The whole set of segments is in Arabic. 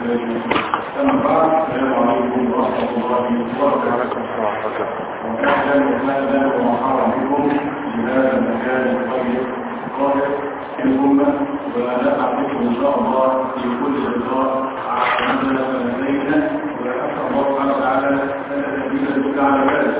أما بعد السلام عليكم ورحمة الله وبركاته. وأهلا وسهلا ومرحبا بكم في هذا المكان الطيب الطاهر في الأمة، ونسعد بكم إن شاء الله في كل لقاء عندنا سنتين، ونسأل الله سبحانه وتعالى أن تزيد الدنيا على ذلك.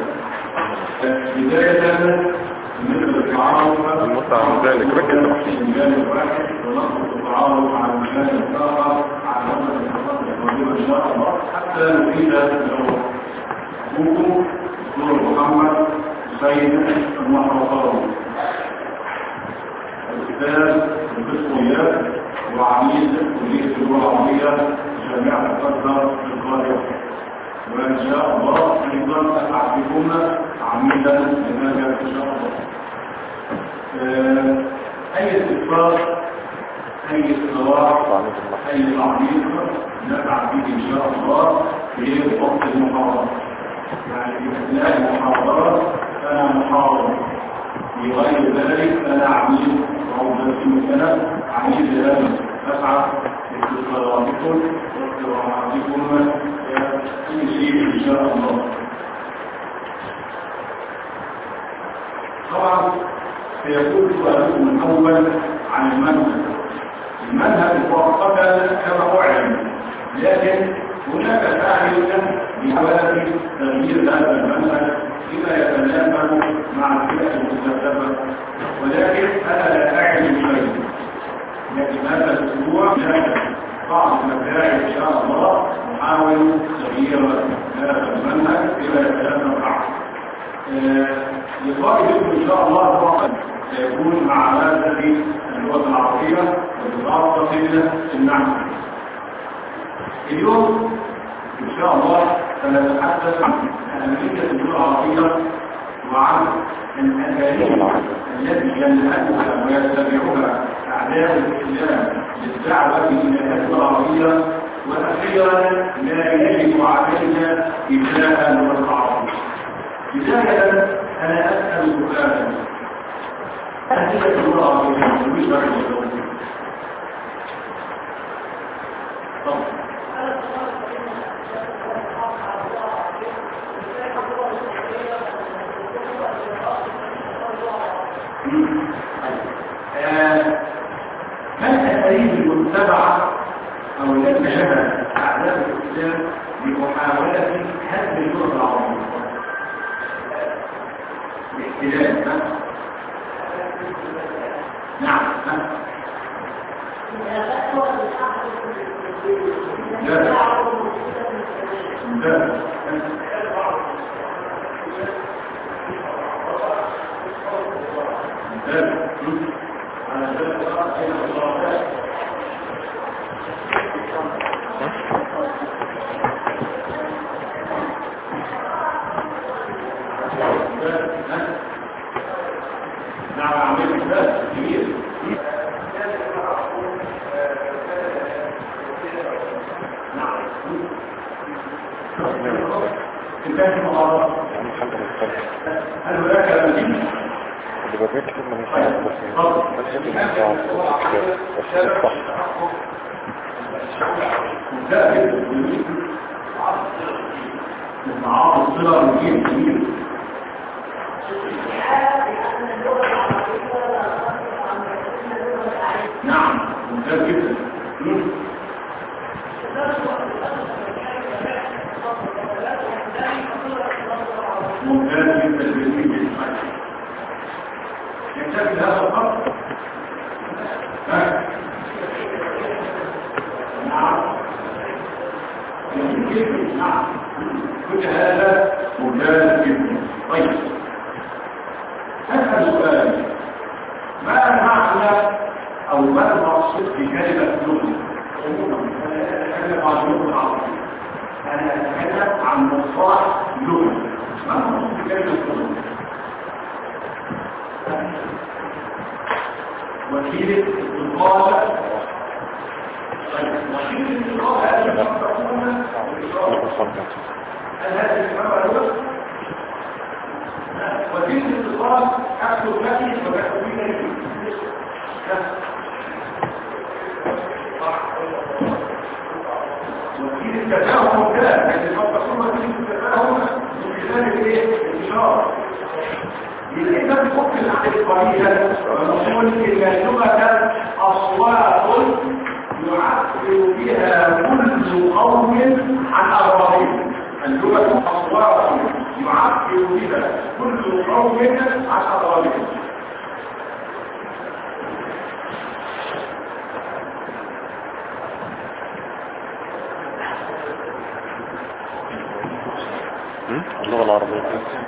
بداية بالنسبة للتعارف المتعة ذلك ركز المجال الواحد ونقصد التعارف على المجال الآخر على مدى الفترات القادمة إن شاء الله، حتى نفيد أخوكم دكتور محمد سيد المحرطاوي، الأستاذ البسطويات وعميد كلية اللغة العربية جامعة الأزهر في القاهرة، وإن شاء الله أيضا أسعد بكم عميدا لهذا إن شاء الله. أي استفسار، أي اقتراح، أي تعليق نسعد به إن شاء الله في وقت المحاضرة. يعني في أثناء المحاضرة أنا محاضر، في غير ذلك أنا عميد أو بسيط عميد لهذا. أسعد باستفساراتكم واقتراحاتكم أي شيء إن شاء الله. طبعا سيكون سؤالكم الأول عن المنهج مؤقتا كما أعلن، لكن هناك فاعل بحوالي تغيير هذا المنهج فيما يتناسب مع الفئة المستهدفة، ولكن أنا لا أعلم شيء. لكن هذا الأسبوع بعض المسائل إن شاء الله نحاول تغيير هذا المنهج فيما يتناسب معه. لقائكم إن شاء الله فقط سيكون مع مادة اللغة العربية وبخاصة النحو. اليوم إن شاء الله سنتحدث عن أهمية اللغة العربية وعن الأساليب التي ينهجها ويتبعها أعداء الإسلام للدعوة إلى اللغة العربية، وأخيرا ما يجب علينا إجلاء اللغة العربية. بداية أنا أسأل سؤالا: هل هي اللغة العربية بالنسبة للغة؟ ما الأساليب المتبعة أو التي شهد أعداء الإسلام بمحاولة هدم اللغة العربية؟ الاحتلال. نعم. عربية ونقول إن اللغة أصوات يعبر بها كل قوم عن أغراضهم. اللغة أصوات يعبر بها كل قوم عن أغراضهم. اللغة العربية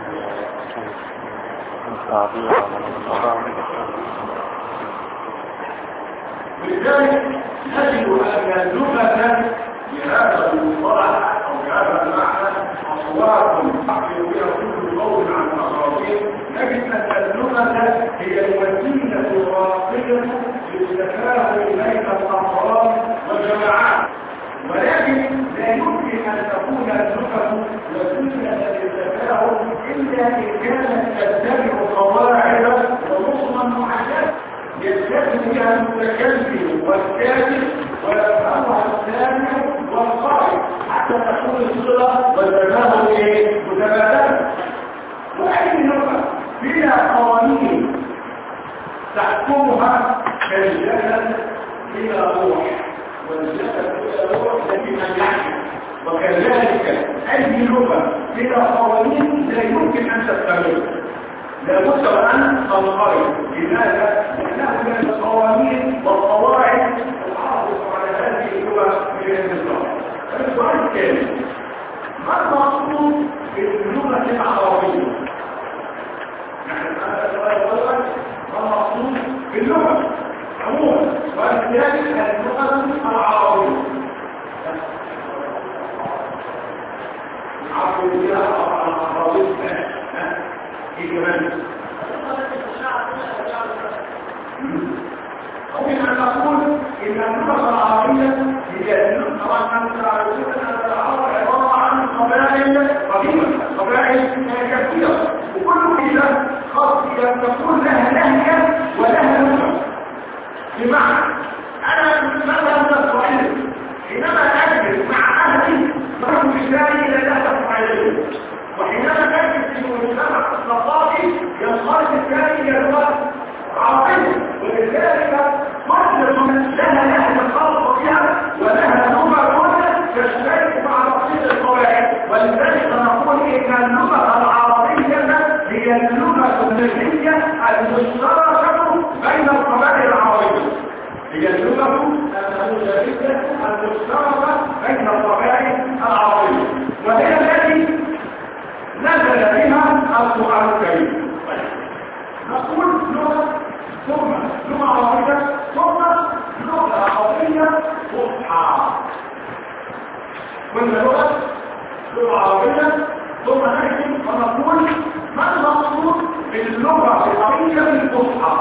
ولذلك نجد أن اللغة بهذا المصطلح أو بهذا المعنى أصوات تعبر بها كل قول عن أغراضهم. نجد أن اللغة هي الوسيلة الراقية للتفاهم بين الأفراد والجماعات، ولكن لا يمكن أن تكون اللغة وسيلة للتفاهم إلا إن كانت تتبع قواعد ونظما معينة يلتزم بها المتكلم والكاتب ويفهمها السامع والقارئ حتى تكون الصلة والتفاهم متبادلة. وأي لغة فيها قوانين تحكمها كالجسد إلى روح والجسد إلى روح التي من يحكم، وكذلك أي لغة فيها قوانين لا يمكن أن تستمر، لابد أن تنقرض. لماذا؟ لأنه من القوانين والقواعد تحافظ على هذه اللغة من النظام. السؤال الثاني: ما المقصود باللغة العربية؟ نحن هذا السؤال الأول: ما المقصود باللغة عموما؟ السؤال الثاني: اللغة العربية نعرف بها العربية ممكن أن نقول إن اللغة العربية هي اللغة العرب عبارة عن قبائل قديمة، قبائل كثيرة، وكل كده خاص تكون لها لهجة ولها لغة. بمعنى أنا مثلا من الصعيد حينما أجلس مع أهلي فهم بالتالي إلى لهجة صعيدية، وحينما تجد في المجتمع الثقافي ينخرط الثاني الى اللغه العربيه، ولذلك مصر لها لهجه خاصه بها ولها لغه تشترك مع بقيه القواعد. ولذلك نقول ان اللغه العربيه هي اللغه النسبيه المشتركه بين القبائل العربيه، هي اللغه النسبيه المشتركه بين القبائل العربيه، وهي التي نزل بها القرآن الكريم. نقول لغة ثم لغة عربية ثم لغة عربية فصحى. كل لغة عربية ثم نحن ونقول ما المقصود باللغة العربية الفصحى.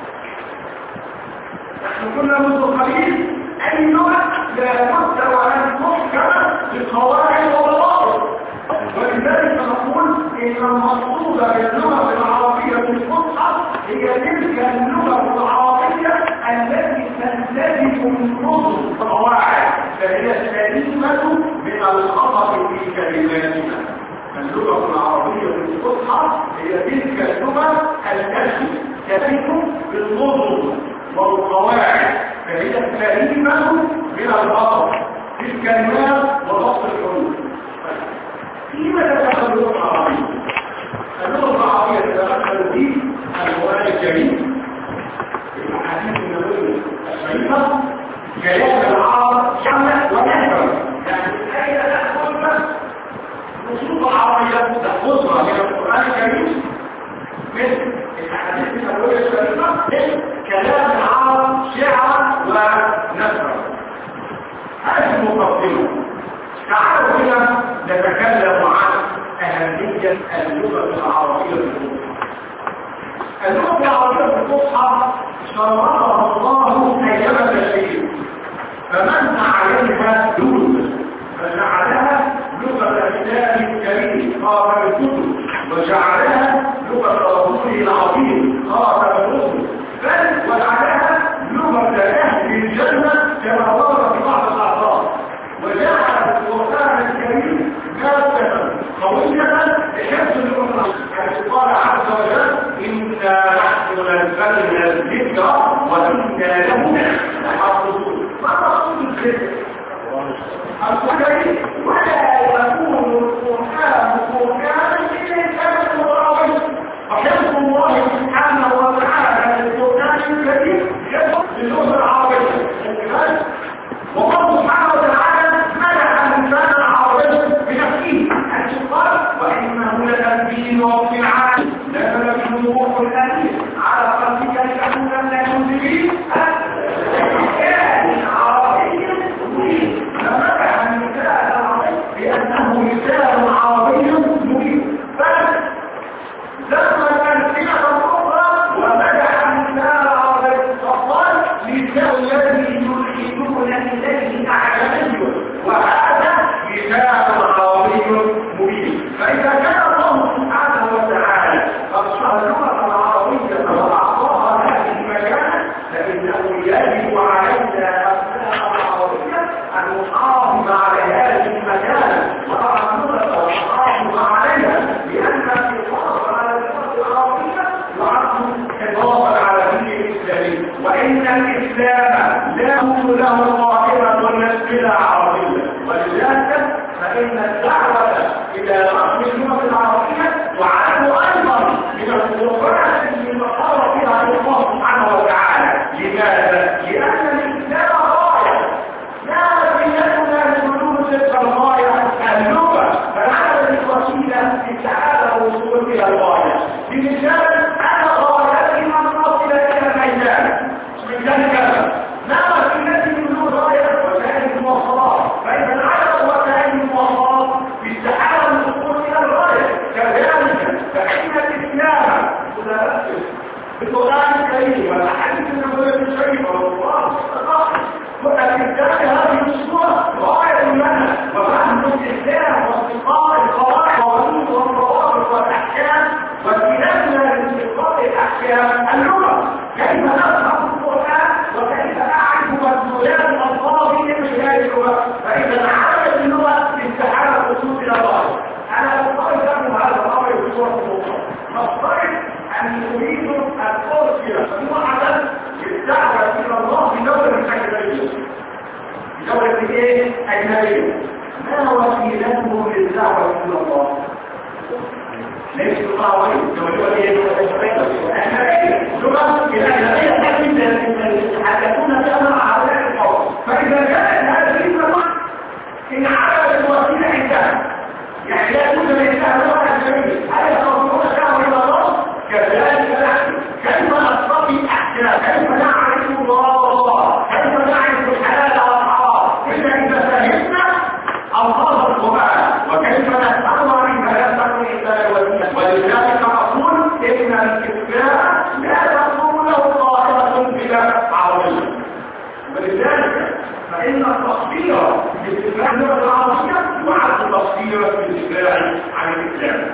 نحن كنا منذ قليل أي لغة لا بد وأن تحكم بالقواعد والضوابط، ولذلك نقول إن المقصود باللغة العربية الفصحى هي تلك اللغة العربية التي تلتزم النظم والقواعد، فهي سليمة من الخطأ في كلماتها. اللغة العربية الفصحى هي تلك اللغة التي تلتزم بالنظم والقواعد، فهي سليمة من الخطأ في الكلمات وضبط الحروف. فيما تتدخل اللغة العربية؟ اللغة العربية تتدخل في القرآن الكريم، الأحاديث النبوية الشريفة، كلام العرب جمع ونحو، يعني أين تأخذ نصوص عربية تأخذها من القرآن الكريم مثل الأحاديث النبوية الشريفة، مثل كلام العرب شعرا ونثرا. هذه المقدمة. تعالوا هنا نتكلم عن أهمية اللغة العربية الفصحى. اللغة العربية الفصحى شرعها الله أيام التشريع، فمن عليها لغة فجعلها لغة الكتاب الكريم خاتم الكتب، وجعلها لغة رسوله العظيم خاتم الرسل، بل وجعلها لغة أهل الجنة كما ورد في بعض الأعراض، وجعل القرآن الكريم مادة قوية لحفظ اللغة العربية. يعني قال عز وجل: إنا نحن وإنا له لحافظون. ما مقصود الذكر؟ القدر ولا يكون القرآن قرآنا إلا كان مراويا. فحفظ الله سبحانه وتعالى للقرآن الكريم يدخل باللغة العربية. والله سبحانه وتعالى منح اللسان العربي بنفسه أن يقال وإنه لتنزيل رب العالمين نزل به روح الأمين على قلبك لتكون من المنذرين بلسان عربي مبين. فمدح اللسان العربي بأنه لسان عربي مبين. لما الأمثلة الأخرى ومدح اللسان العربي فقال لسان الذي يلحدون إليه أعجمي وهذا لسان عربي مبين. فإذا كان الله سبحانه وتعالى قد شرع اللغة العربية وأعطاها هذه المكانة فإنه يجب علينا أبناء العربية أن نحافظ على هذه المكانة ونحافظ عليها لأن الحفاظ على اللغة العربية يعد حفاظا على دين الإسلام. وإن الإسلام لا يكون له قائمة بلا عربية. ولذلك فإن الدعوة إلى نشر اللغة العربية تعد أيضا من القربات التي نصر فيها الله سبحانه وتعالى. لماذا؟ لأن الإسلام غاية لا بيدنا لحلول تلك الغاية اللغة فالعمل الوسيلة للسعادة والوصول إلى الغاية. بمثال أنا غايتي أن أصل إلى الميدان من ذلك ما وسيلتي من غاية وسائل المواصلات. فإذا العمل وسائل المواصلات بالسعادة والوصول إلى الغاية. كذلك فإن الإسلام متمثل بالقرآن الكريم والأحاديث النبوية الشريفة والقرآن الثقافي. وأبتداء هذه الصورة غاية لنا وفهم الإسلام واستقاء القواعد والضوابط والأحكام واستلامنا لاستقاء الأحكام اللغة. كيف نفهم القرآن وكيف أعرف مسؤوليات الألفاظ من خلال اللغة. فإذا عملت اللغة لاستحالة الوصول إلى الغاية. أنا أفترض لكم هذا الأمر بصورة أخرى. نفترض أن نريد أن أرسل مجموعة للدعوة إلى الله بدولة أجنبية. بدولة إيه؟ أجنبية. ما وسيلتهم للدعوة إلى الله؟ ليس القاوين دولة إيه؟ أجنبية. لغة الأجنبية تجد يتحدثون بها مع هؤلاء القوم. فإذا كانت هذه اللغة إن عملت الوسيلة عندها يعني لا يوجد الإنسان لغة أجنبية هل يتوصلون دعوة إلى الله؟ كذلك نحن كيف نستطيع أحكام كيف نعرف الله كيف نعرف الحلال والحرام إلا إذا فهمنا ألفاظ القرآن وكيف نتأمر بما يستطيع الإنسان والدين. ولذلك أقول إن الإسلام لا تكون له قائمة بلا عربية. ولذلك فإن التصوير باستفهام اللغة العربية يعد تصويرا بالدفاع عن الإسلام.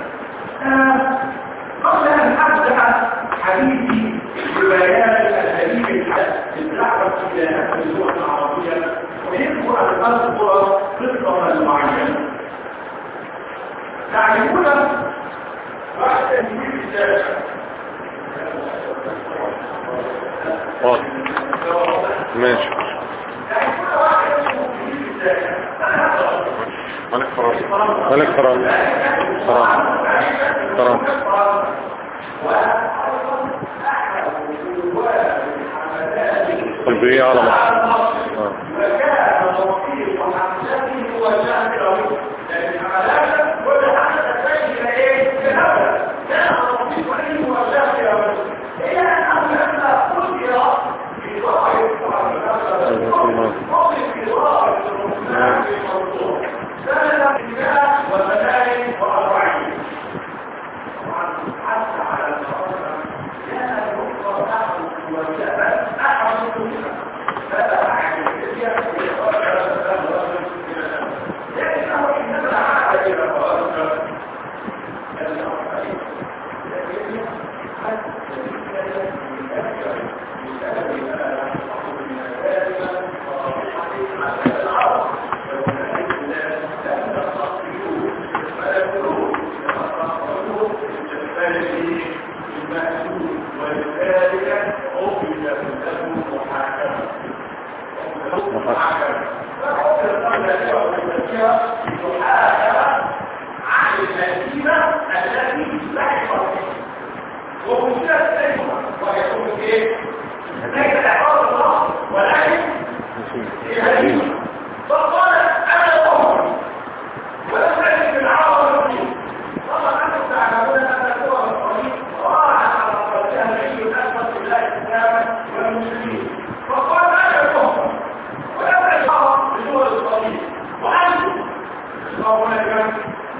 قبل أن أبدأ حديثي ببيان الأساليب الدعوة إلى نفس اللغة العربية أحب أن أذكر قصة معينة. تعرفون بعد تنوير الشاشة ماشي ملك فرنسا ملك فرنسا قلبية على مصر وكان نصير وحمزته وشاكره لكن حملات كل حمزة تجد ايه كهذا كان نصير وشاكره إلى أنه لما قدر في ظاهر سنة الإنسان وسنائل وأربعين طبعا حتى على الفرصة كان الرقم أحد والجبل أحد كلها عن الهزيمة التي لا يحصل ومشكلة الهزيمة ويقول ايه؟ ليس اعراض الله ولكن الهزيمة فقال انا أمر ولم أجد العرض المسلم طبعا أنتم تعلمون أن الدول الصليب راعت على قولها العلم الأكبر بالله الإسلام والمسلمين فقال أنا أمر ولم أجد العرض بدول الصليب وأنتم تقولون لكم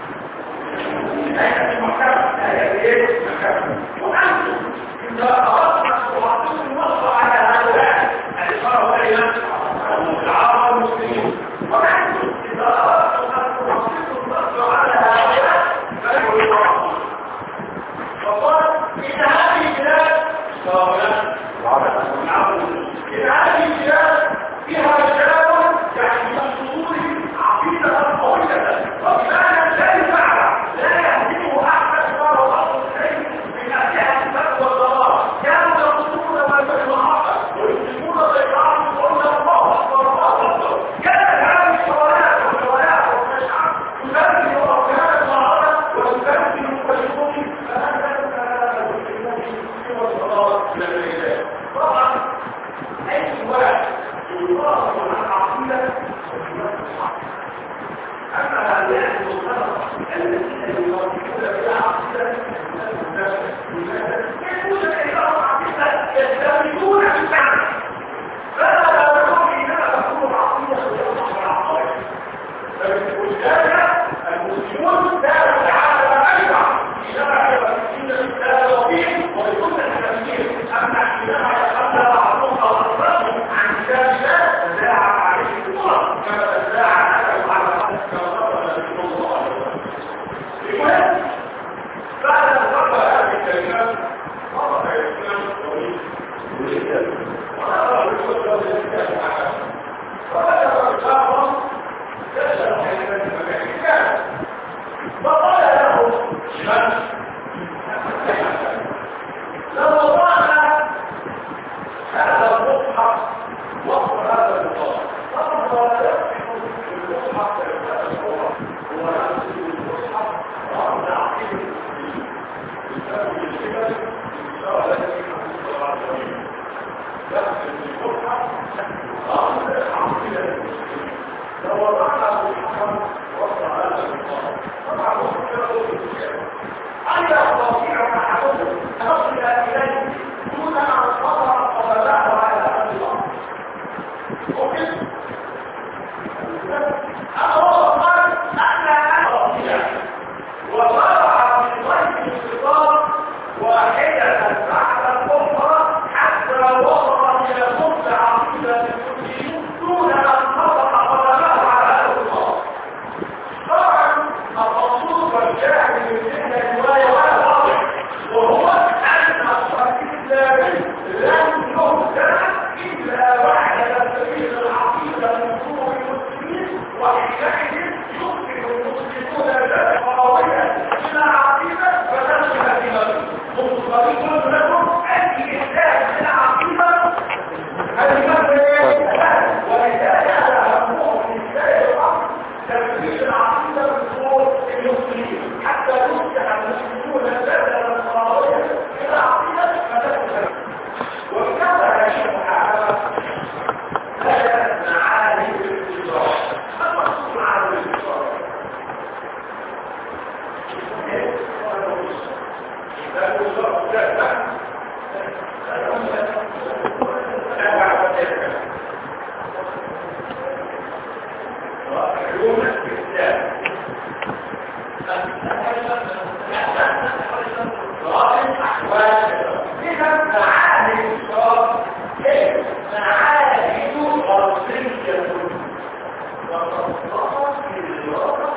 هيئة المحكمة هيئة المحكمة وأنتم إذا أردت وعطيت النصر على هؤلاء الإشارة إلى العرب المسلمين وأنتم إذا أردت أن تعطيت النصر على هؤلاء فلكم الوعظ فقال إن هذه البلاد إن هذه البلاد فيها رجال يعني من صدورهم عقيدة قوية وبمعنى لا يفعل لا يهدمه أحد صار الله الشيء من أسلحة الفتح والضرار كانوا يقصدون والمحاقة ويسلمون ضيقات وقلنا الله أكبر الله أكبر كانت هذه الشوارع والشوارع والمشعر تسلم وكانت معرضة وتسلم ويقوم فلا تسلم المسلمون والضرار من الرجال طبعا أي واحد يضاف عن عقيدة أما هؤلاء المصطلح الذين يوافقون بالعقيدة يكون الإعراض عقيدة يستمدون بالمعنى فلا يقول إنما تكون عقيدة ويصح العقائد فلذلك المسلمون داروا العالم أيضا إنما يوافقون الإسلام وفيه ويكون التفكير أما حينما يتخلى بعضهم أو أصرهم عن كتاب الله تزاعم عليه الأمر كما تزاعم أكل على المهم بعد أن ذكر هذه الكلمات مرة الإسلام الطويل والإسلام ونرى بالخطة والإسلام معها فبدأ الإسلام يسأل حيث المكان كان فقال له من لو وضعنا هذا المصحف وصف هذا المصحف طبعا لا يصح المصحف هذا الصورة هو نفس المصحف وأرض عقيم بسبب الجبل بسبب التي نحن العظيم نفس المصحف أرض عقيم لو وضعنا المصحف وصف هذا المصحف طبعا وصف هذا المصحف أن يستطيع أحدهم أن يصل إليه دون أن تضع قدماه على أرض الأرض ممكن أمر قال أنا أستطيع وضرع من ضيف الخطاب واحدة بعد الأخرى حتى وصل إلى نصف عقيدة المسلمين دون أن تضع قدماه على أرض الأرض طبعا الرسول والجاهل من تلك الرواية ولا واضح وهو أن الصحيح الإسلامي لم يهدى إلا بعد تسليم العقيدة من قلوب المسلمين وحينئذ يصبح المسلمون ذات قوية إلى عقيدة فتنشئ هزيمته مصطلحون لكم أي إحداث من العقيدة هزيمته ولذلك أهمهم في بداية الأمر تسليم العقيدة من قلوب المسلمين حتى يصبح المسلمون ذات قوية إلى عقيدة فتنشئ وبكذا يشير على معاني الاتصال ما المقصود معاني الاتصال؟ علوم الاستخدام إذا معاني الاتصال هي معاني غربية وتصرفت في الواقع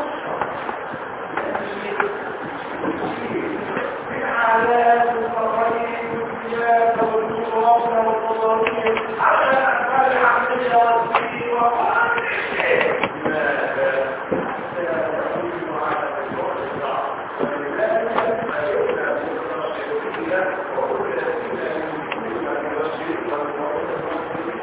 من علامات التغيير والسياسة والجغرافيا والتضاريس على الأعمال العملية والدين وكل شيء ماذا؟ حتى يكون على الوضع ولذلك ما يبدأ بالتغيير وكل الذين يمكنون من الوسيط والمعروف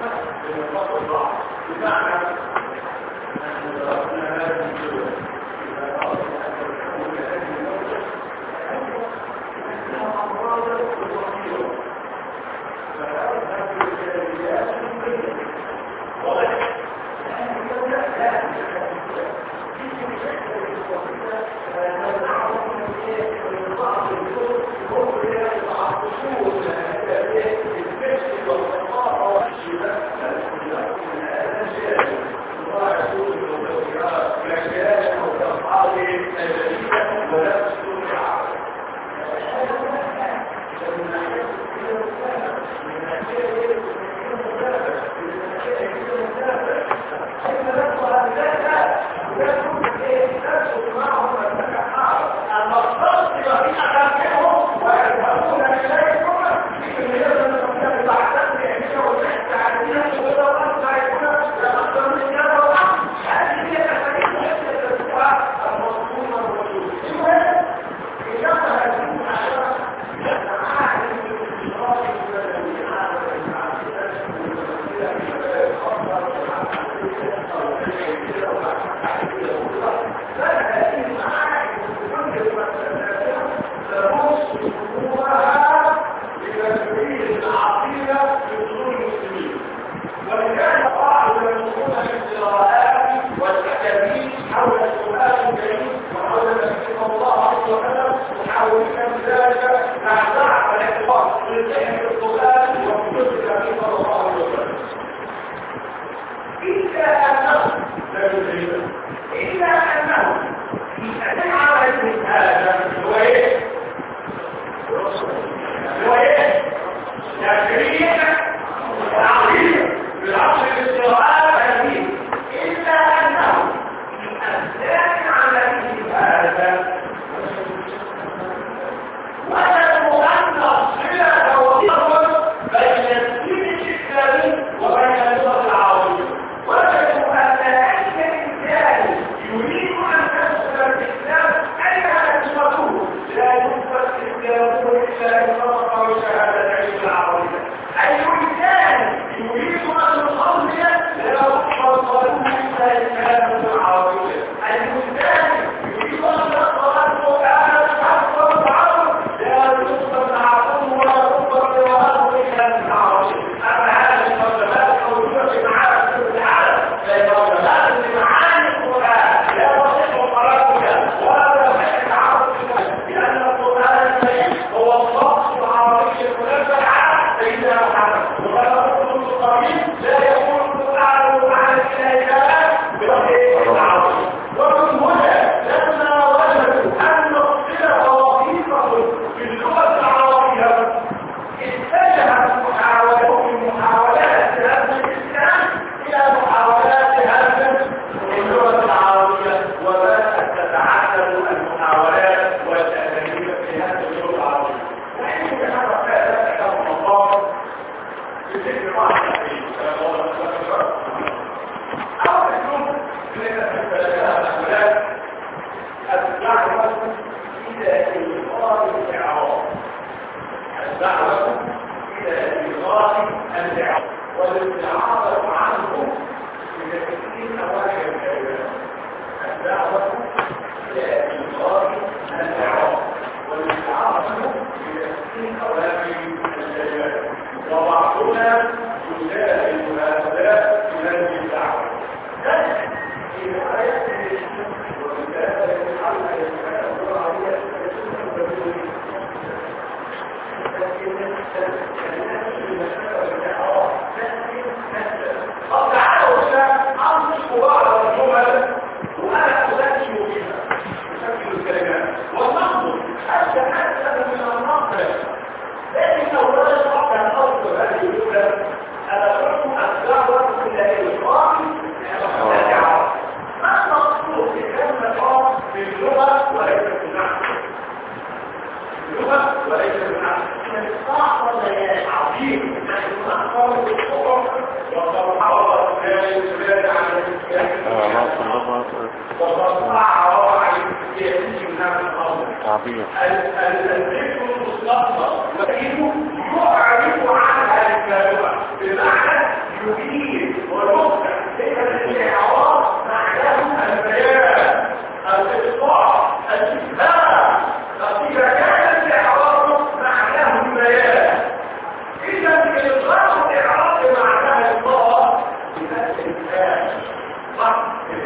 بمعنى يبين ويوقع بين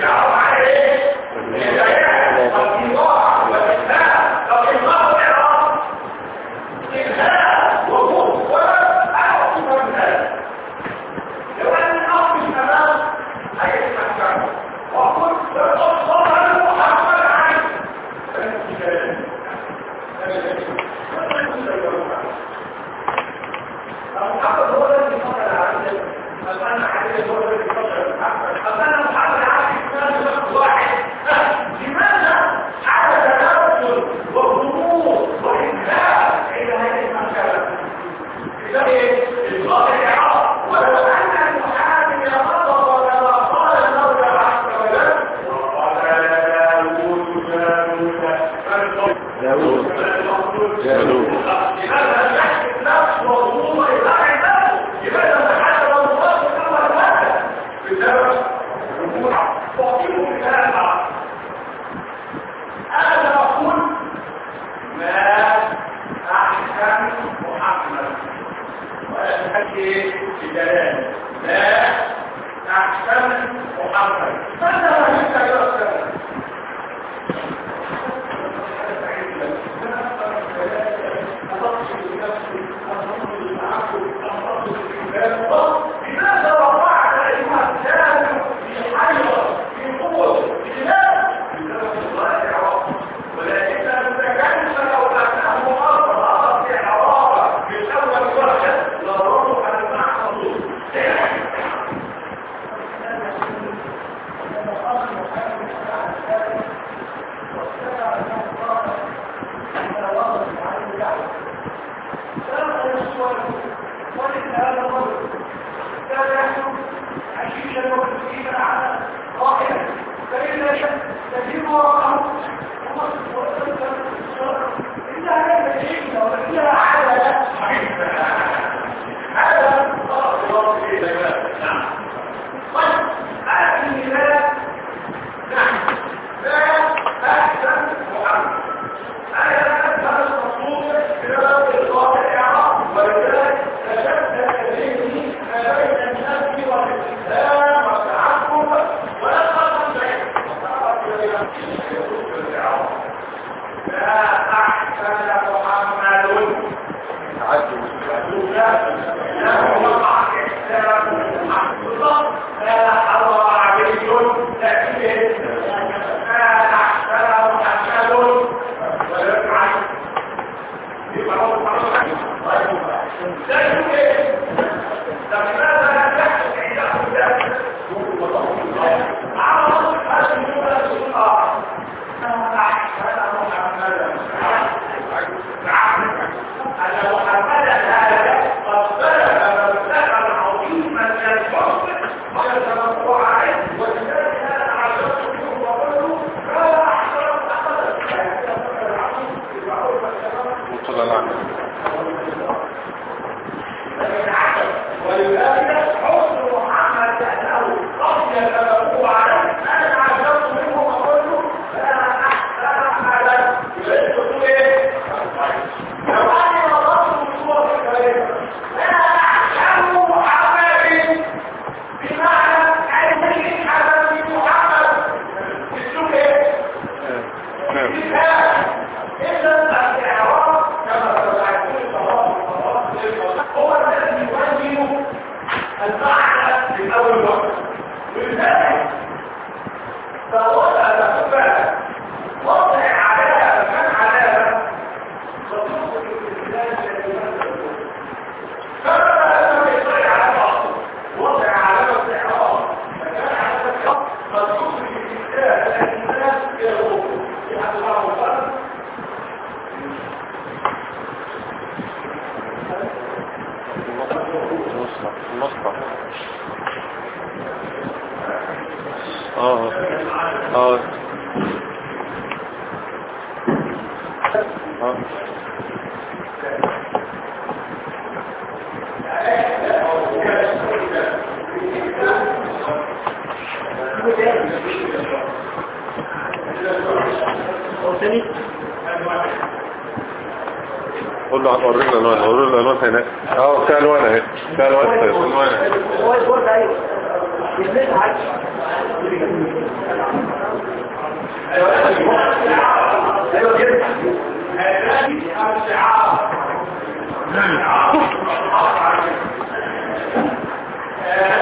قول له هتورينا الالوان، ورينا الالوان هناك. في الوان اهي، في الوان اهي. هو البورد ايوه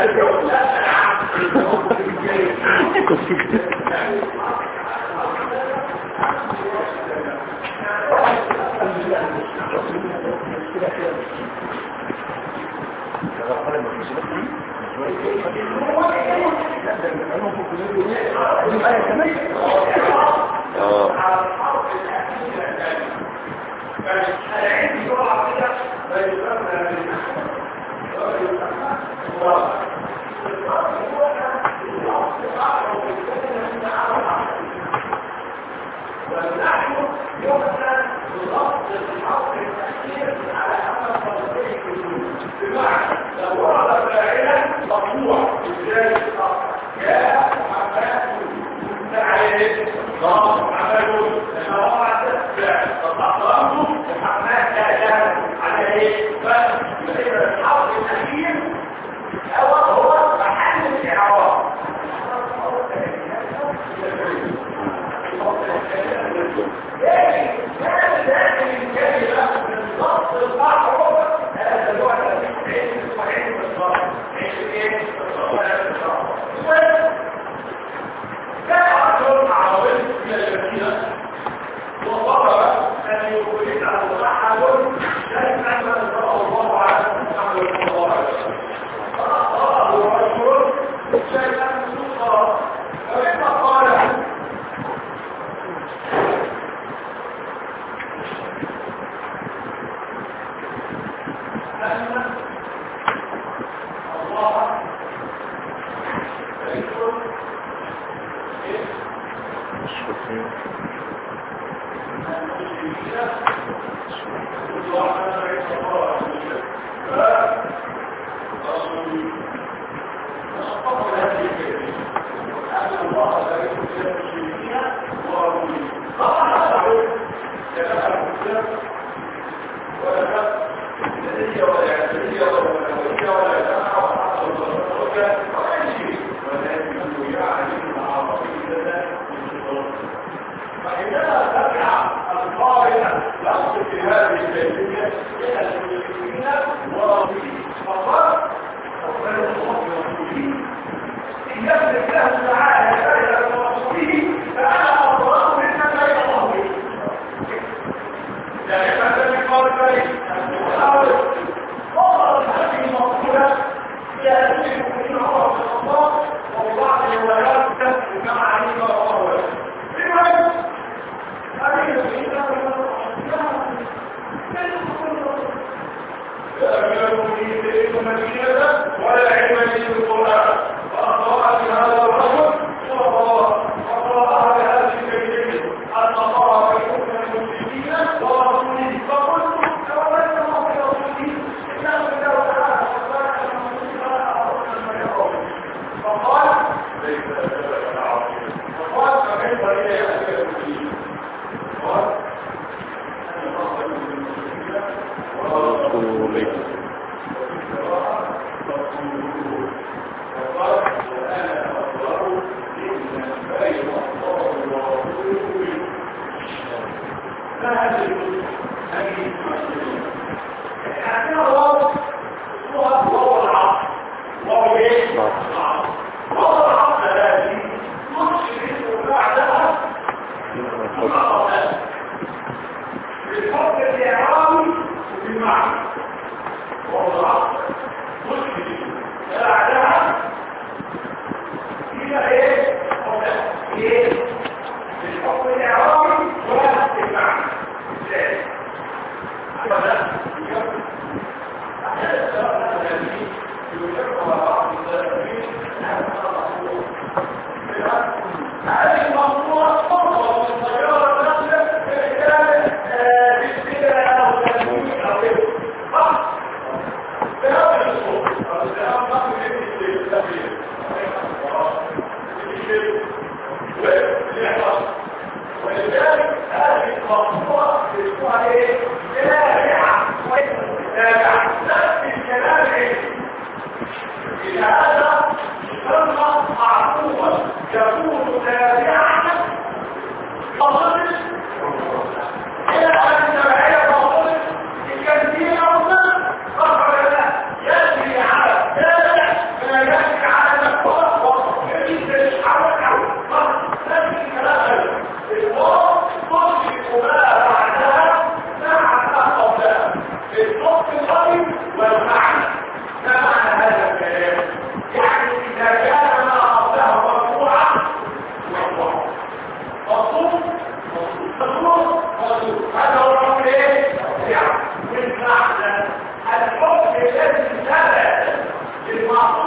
يأتي على ذلك ما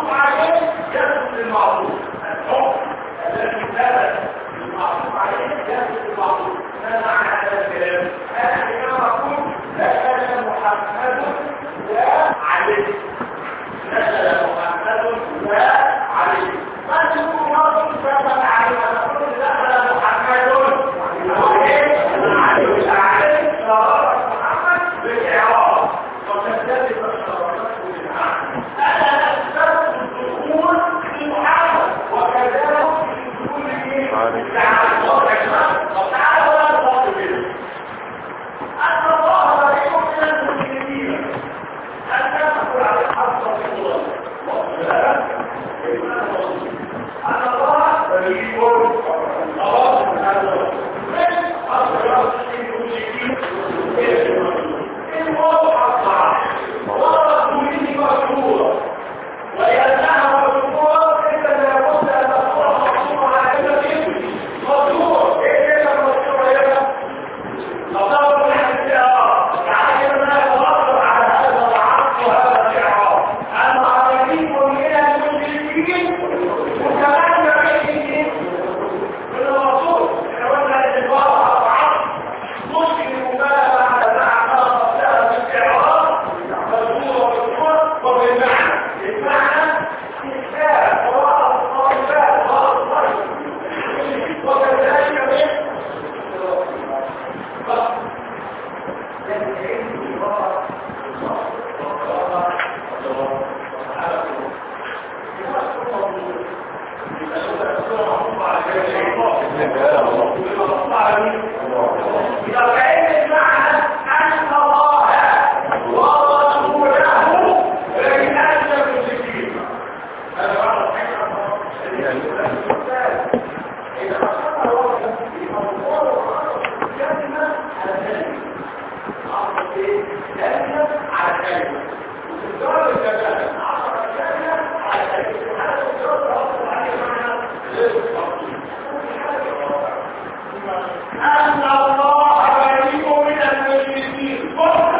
المعطوف عليه يثبت المعطوف. الحكم الذي ثبت المعطوف عليه يثبت المعطوف. ما معنى هذا الكلام؟ انا كما اقول نزل محمد وعليه، نزل محمد وعليه. قد يكون مرض ثبت عليه فتقول نزل محمد وعليه عليه شرارة محمد بالإعراب وتختلف شرارته بالمعنى. أنا أثبت الدخول في محمد وكذلك في دخول تعالى وتعالى ولا نفضل به أن الله لا يؤمن المسلمين أن تدخل على الحق والصورة والسلام أن الله بريء الله من هذا من أصدر المشركين إن وضع الطعام ورسوله مشهورا ويمنعه الجمهور إلا لابد أن تكون مقصورة على كلمة مشهور. إيه كلمة مشهورة يا نظام الاحتياط يعني أننا نغطر على هذا العقد وهذا الإعراب أن عليكم من المشركين وكمان يعيشين من الرسول إن قلنا الإجبار أضعاف مسلم ما بعد معنى قبلها بالإعراب مشهور ومشهور وبالمعنى المعنى إثبات وراء الطالبات وراء الطالب وكذلك من إذا كان المعنى أن الله ورسوله لكن أجل المشركين هذا معنى إذا أخذنا الله كلمة على كلمة عرض إيه؟ كلمة على كلمة وتكرار الكلمة عرض كلمة على كلمة هذا الكرار أصل عليه معنى غير التفصيل أن الله بريء من المشركين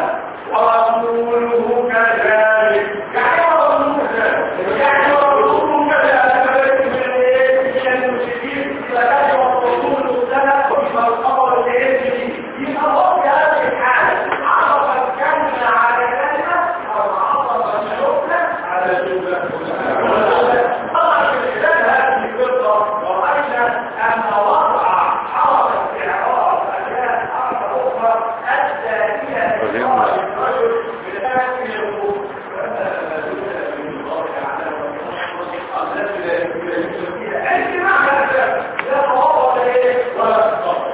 ورسوله كذلك يعني رسوله كذلك بريء من المشركين فكان الرسول السلف بما الخبر الإنجلي يبقى الله في هذه الحالة عرف الكلمة على كلمة أو عرف الجملة على جملة. طبعا في خلال هذه القصة ورأينا أن وضع حرف الإعراب أشياء أخرى أدى إلى إعراب الرجل بذلك الوقوف أنت معنى هذا لا تغضب إليه ولا تغضب.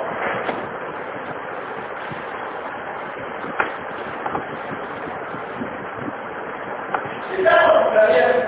الدعوة الثانية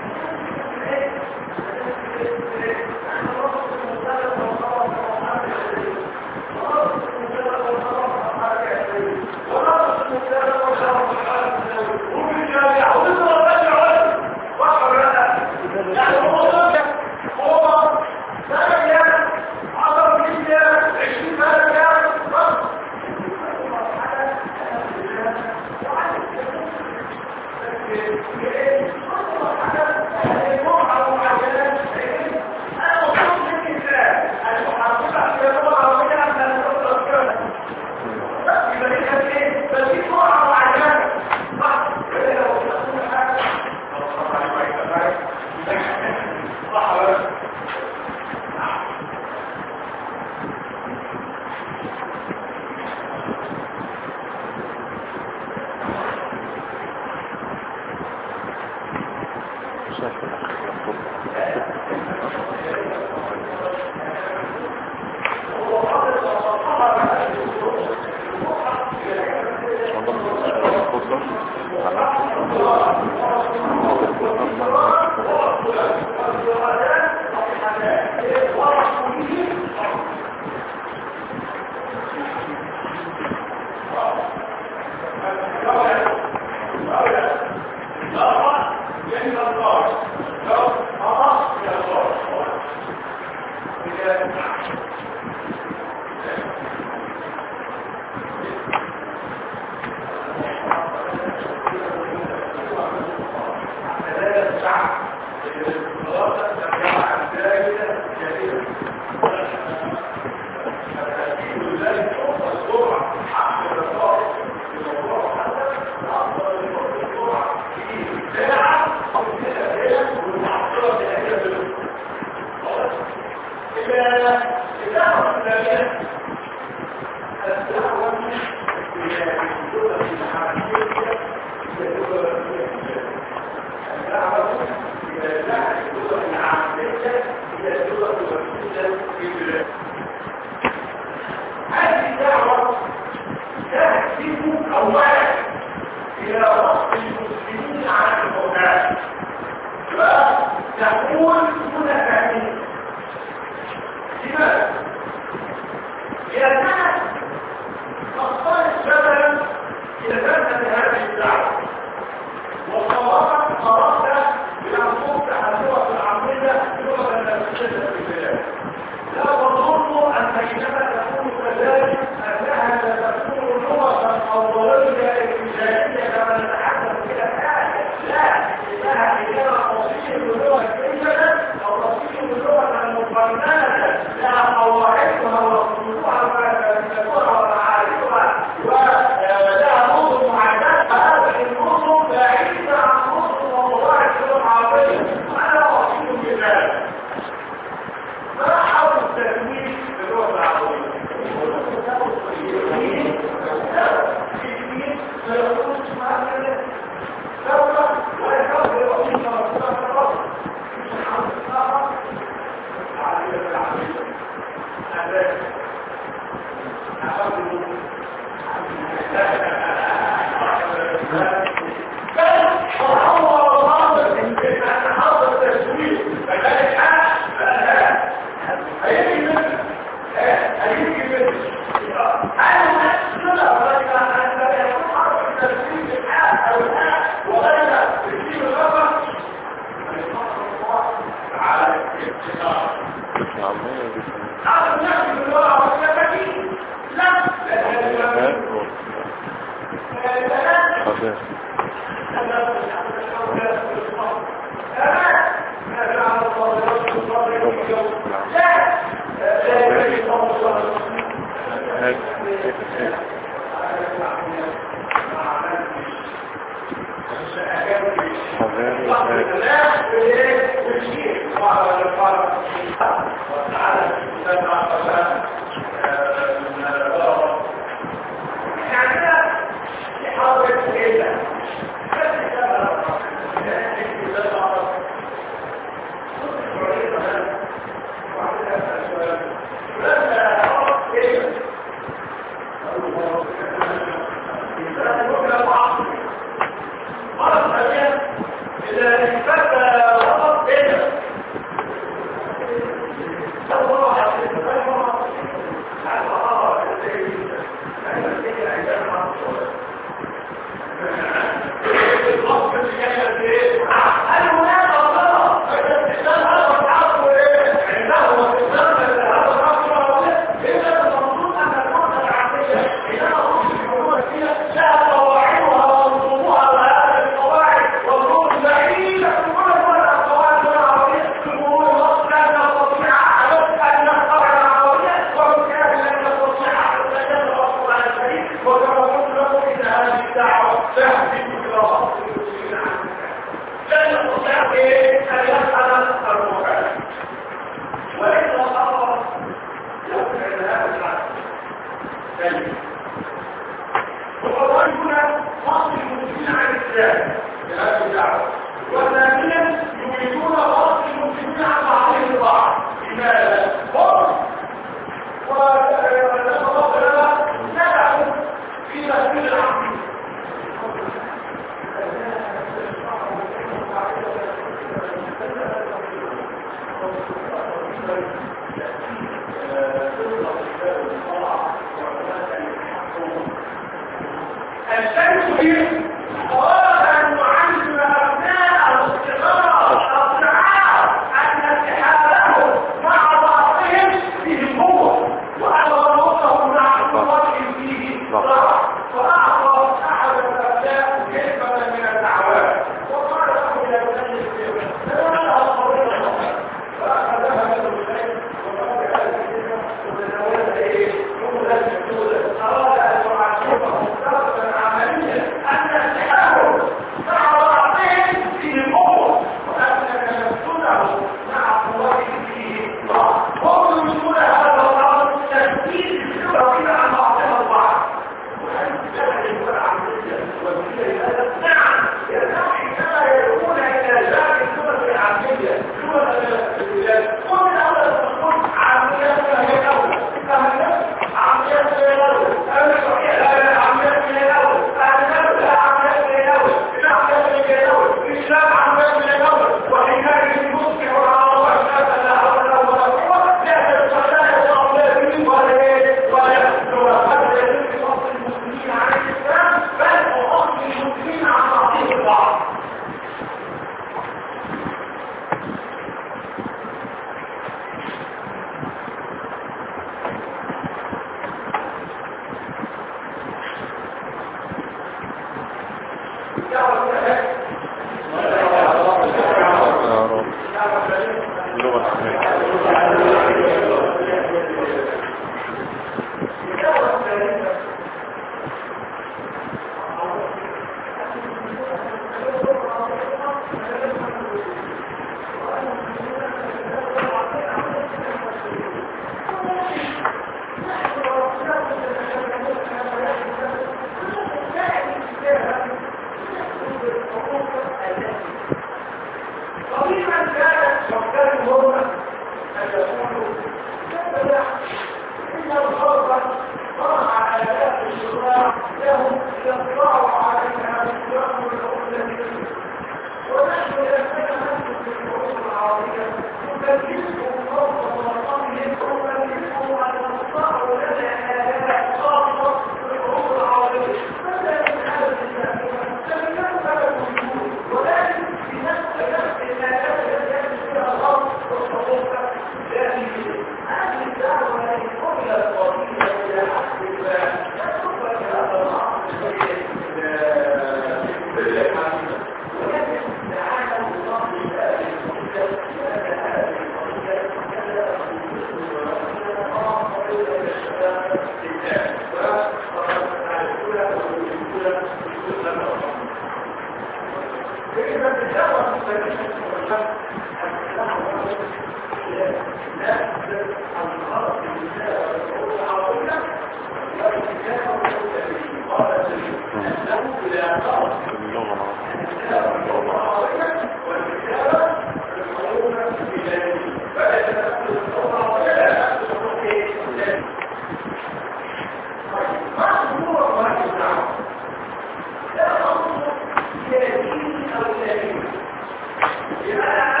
Yeah.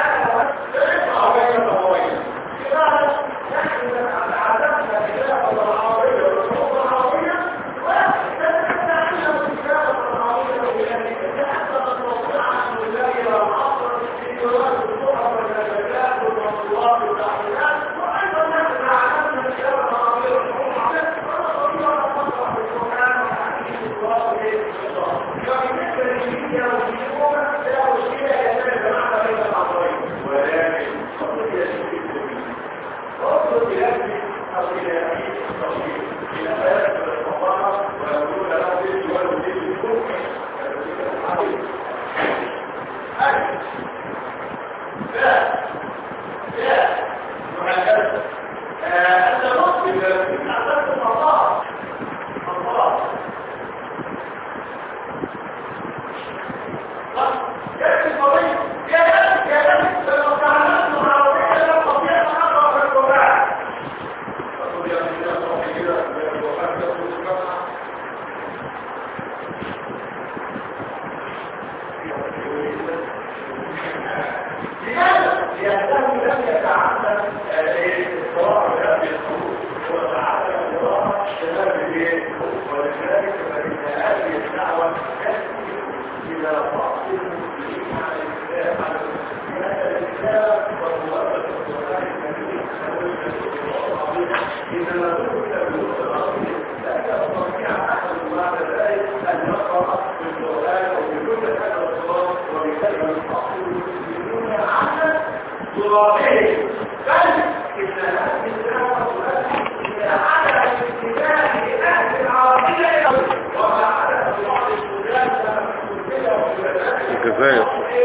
الجزائر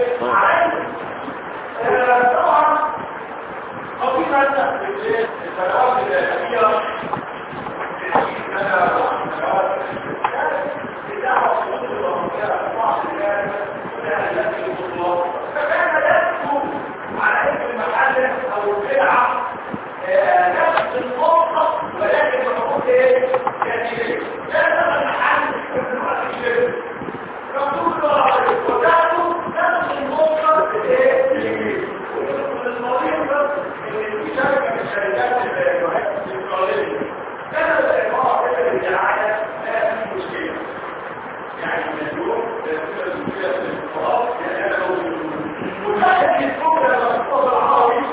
طبعا قضية الفلوات الأخيرة فكان يدخل على اسم المحل او البيعة نفس النقطة ولكن بحقوق ايه؟ جانبية لا تبقى المحل رسول الله وتاخد نفس النقطة ايه؟ المريض اللي شركة من شركات الإسرائيلية كانت العبارة كده بالرعاية لا في مشكلة يعني مليون المشكلة في الانفراد يعني أنا وكانت الفكرة لما تفضل العربي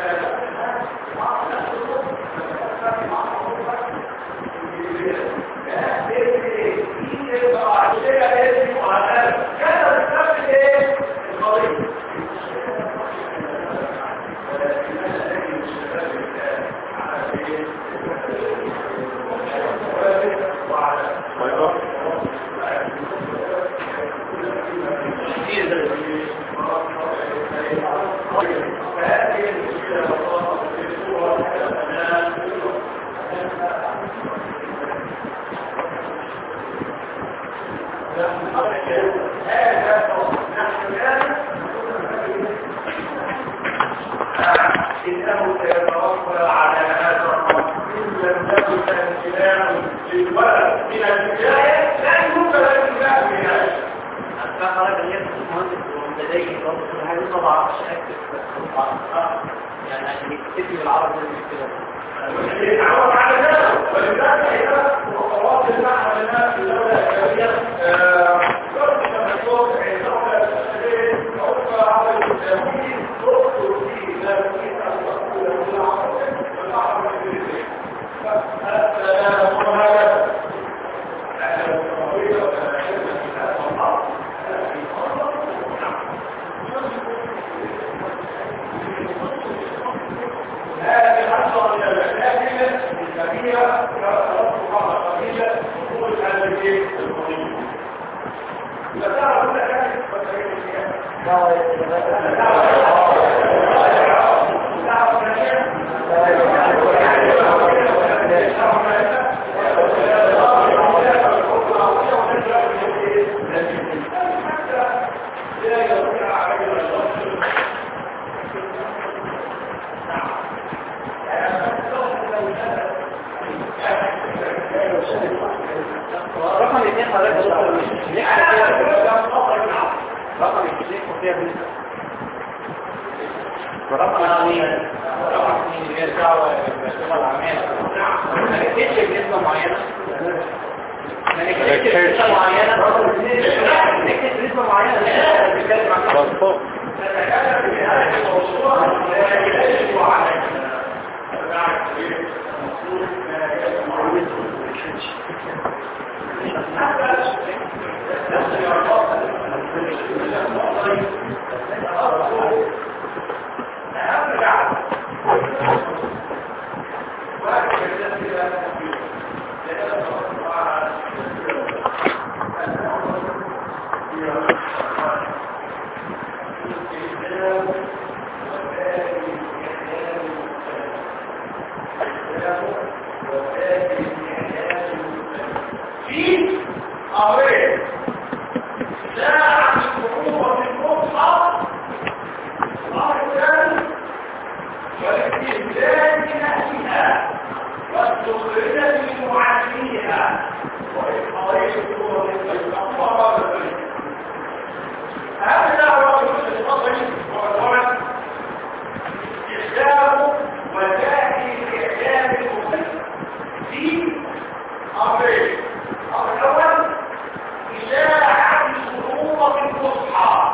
إنه سيتوفى على هذا الرقم إن لم تكن الانتباه للولد من البداية لا يمكن الانتباه من هذا فخرج اليوم المهندس ومدليه وقت هذه طبعا مش أكتب يعني عشان يكتب بالعربي زي كده يتعود على ذلك ولذلك إذا وقرات المعنى لنا في الدولة الأجنبية يرجع الصوت عند الدولة الأجنبية أو على التمويل تدخل في ذلك الرسول العربي والعربي الإنجليزي فهذا هو هذا هذه أكثر من المشاكل الكبيرة كرفضها قليلة وقول هذا الشيء القليل فتعرف أن كانت رقم 2 حضرتك رقم 2 فيها بنسبة رقم 2 يرجع ويبقى العمال ما نكتبش بنسبة معينة ما نكتبش بنسبة معينة نكتب بنسبة معينة نتكلم عن مظبوط في أمرين ساعة الصعوبة في المصحف أرسل والاستهزاء بنفسها والسخرية بمعلميها وإصحابه الصورة الأخبار هذا هو الفصل والولد استخدام وسائل الإعلام المختلفة في أمرين الأول إشاعة الصعوبة في المصحف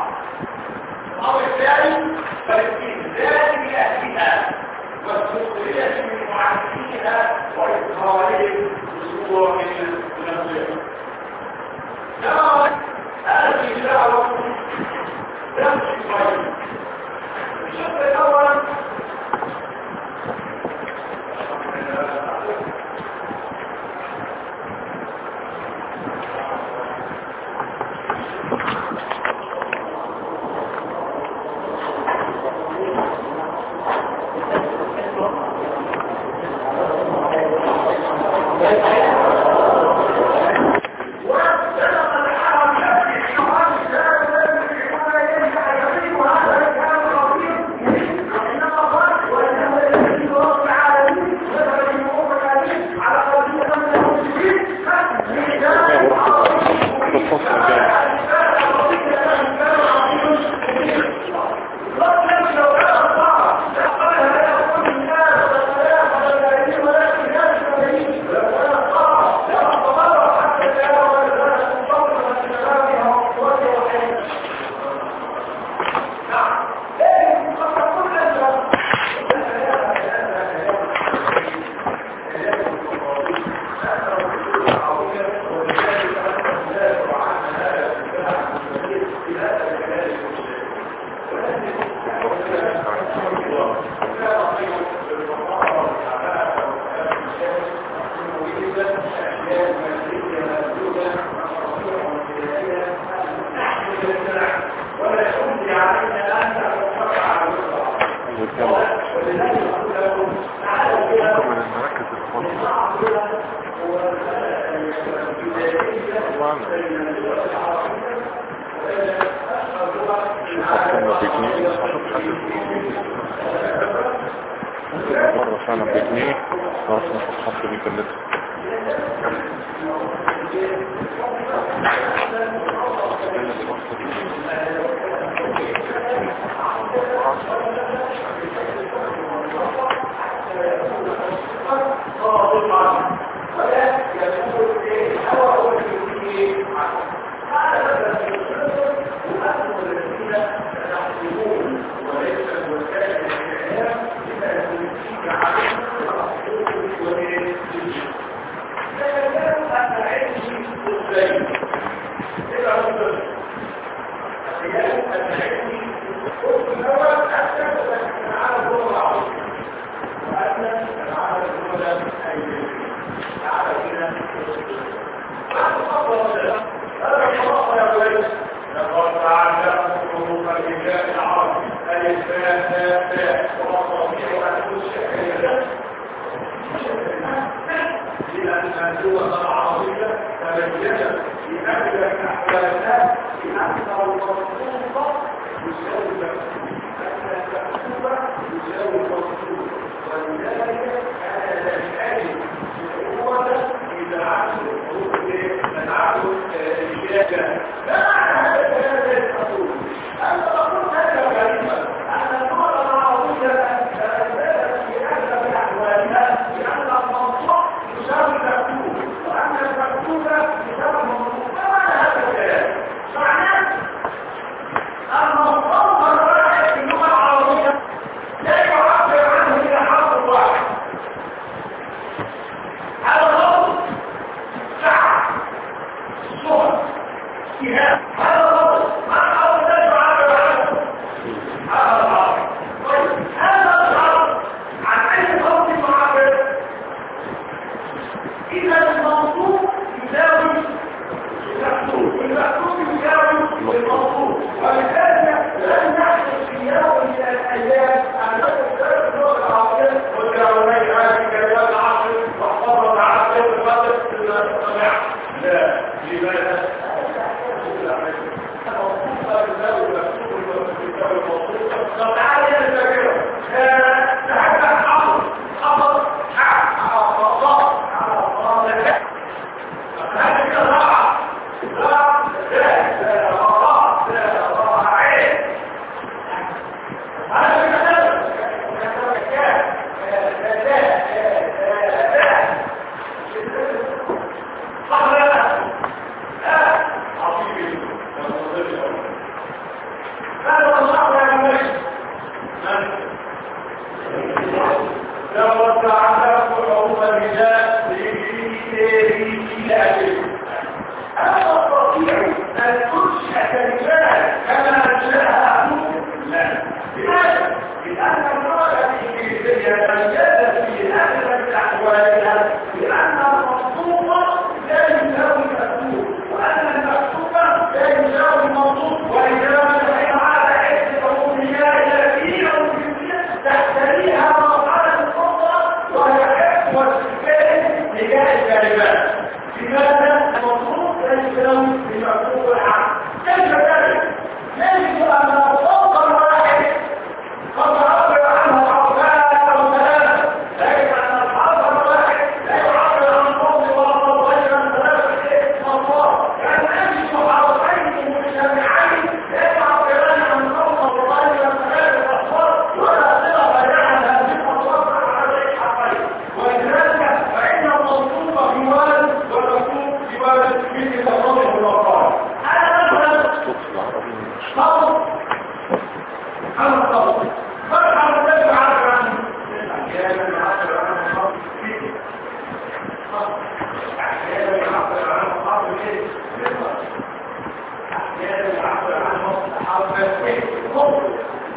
النص الجاي.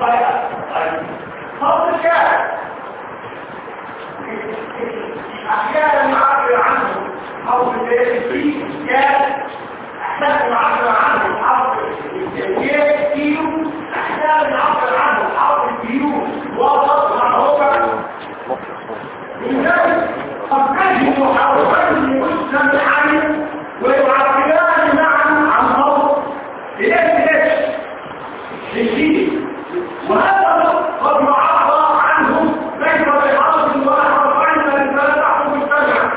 صوت الشارع احيانا نعبر عنه او في كان احيانا نعبر عنه حرف كيلو احيانا نعبر عنه حرف كيلو وسط معروفه لذلك قد نجد حرفين مجتمعين ويعبران معا عن صوت ليش للشيء وهذا قد يعبر عنه ليس بحرف واحد عند الثلاثه مجتمع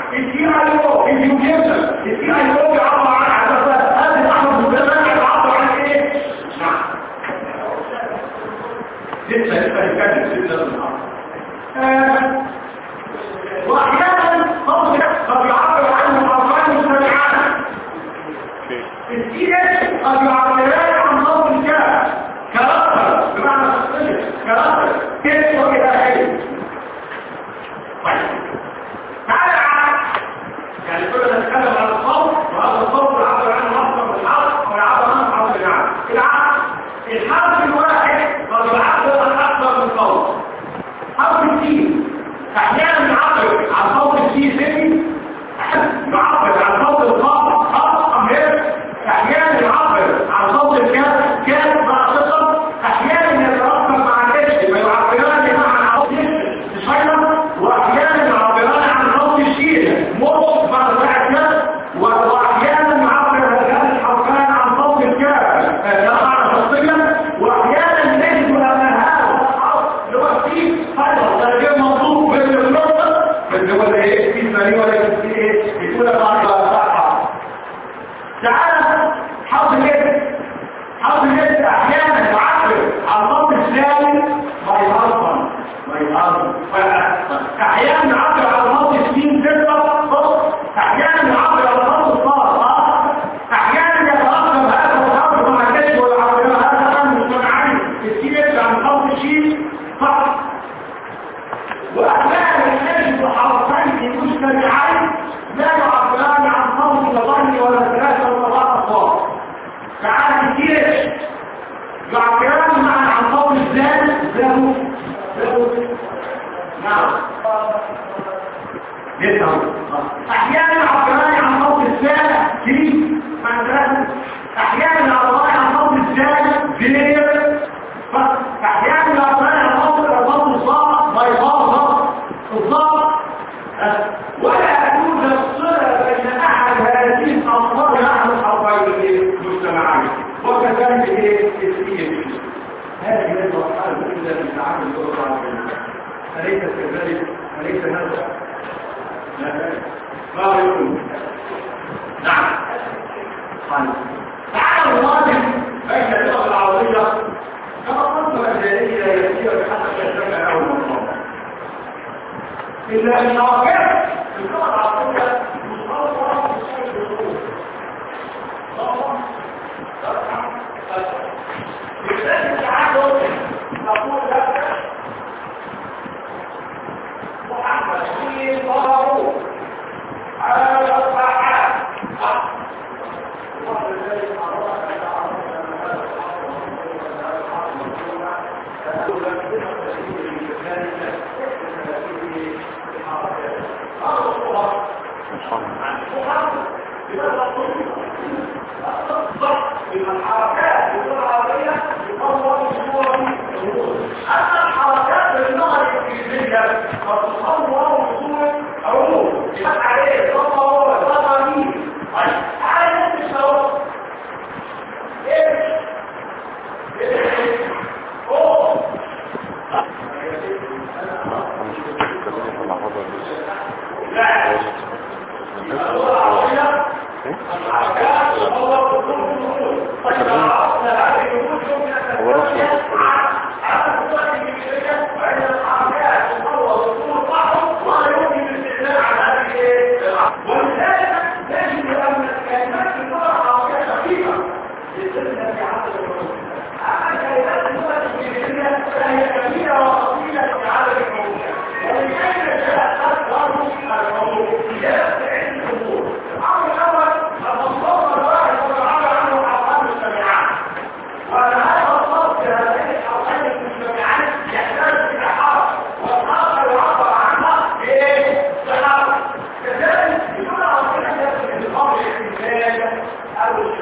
التي يعبر عن عدسات هذه الاحرف المجتمع يعبر عن ايه؟ نعم لسه يتكلم واحيانا قد يعبر عنه حرفان مجتمعان السياسة قد يعبران عن صوت الكلام كرافة بمعنى الصيغة كرافة كيف وكذا حين طيب تعالى يعني كنا نتكلم عن الصوت وهذا الصوت يعبر عنه أكثر من الحرف ويعبر عنه حرف الحرف الواحد قد يعبر عن أكثر من صوت حرف السين أحيانا يعبر عن صوت السين يعبر عن صوت الخاء احيانا يعبر عن صوت الكاف كاف مع صفر احيانا يترتب مع الاسم ويعبران عن صوت الشجر واحيانا يعبران عن صوت الشين مص مع الكاف واحيانا يعبر هذان الحرفان عن صوت الكاف مع الصيغه واحيانا نجد ان هذا الحرف اللي هو فيه فضل غير مطلوب بين النقطه اللي هو ايه في ثانيه ولا في ايه يكون بعد تعالى حرف اليد احيانا يعبر عن صوت السالب ويهرب احيانا يعبر عن صوت السين صفر احيانا يعبر عن صوت الصاد احيانا يترتب هذا الحرف مع الكسر ويعبر هذا عن مجتمعين السين عن صوت الشين فقط واحيانا نجد حرفين مجتمعين لا يعبران عن صوت الظن ولا ثلاثه ولا اربعه تعالى كتير يعبران معا عن صوت الزاد له نعم احيانا يعبران عن صوت الزاد في مثلا احيانا يعبران عن صوت الزاد بليل احيانا يعبران عن صوت الصاد بيضاء الضغط ولا توجد صلة بين أحد هذه الأمراض نحن الحرفين المجتمعين وكذلك السيئة هذه الوحال إلا بتعامل الأسرة أليس كذلك؟ أليس هذا؟ لا ما يقول نعم تعالى الواجب بين اللغة العربية كما قلت الجاهلية يسير حتى يشتغل أول مرة إلا أن الواقع اللغة العربية مصورة بشكل الظروف بالذات التعدد نقول لك محمد في ضربه على الصحة الحركات باللغة العربية يطور صورة أما الحركات باللغة الإنجليزية فتصور صورة عروض يبقى عليه تصور تقاليد تعالى نفس الشروط ايه اوه لا اللغة العربية الحركات تطور صورة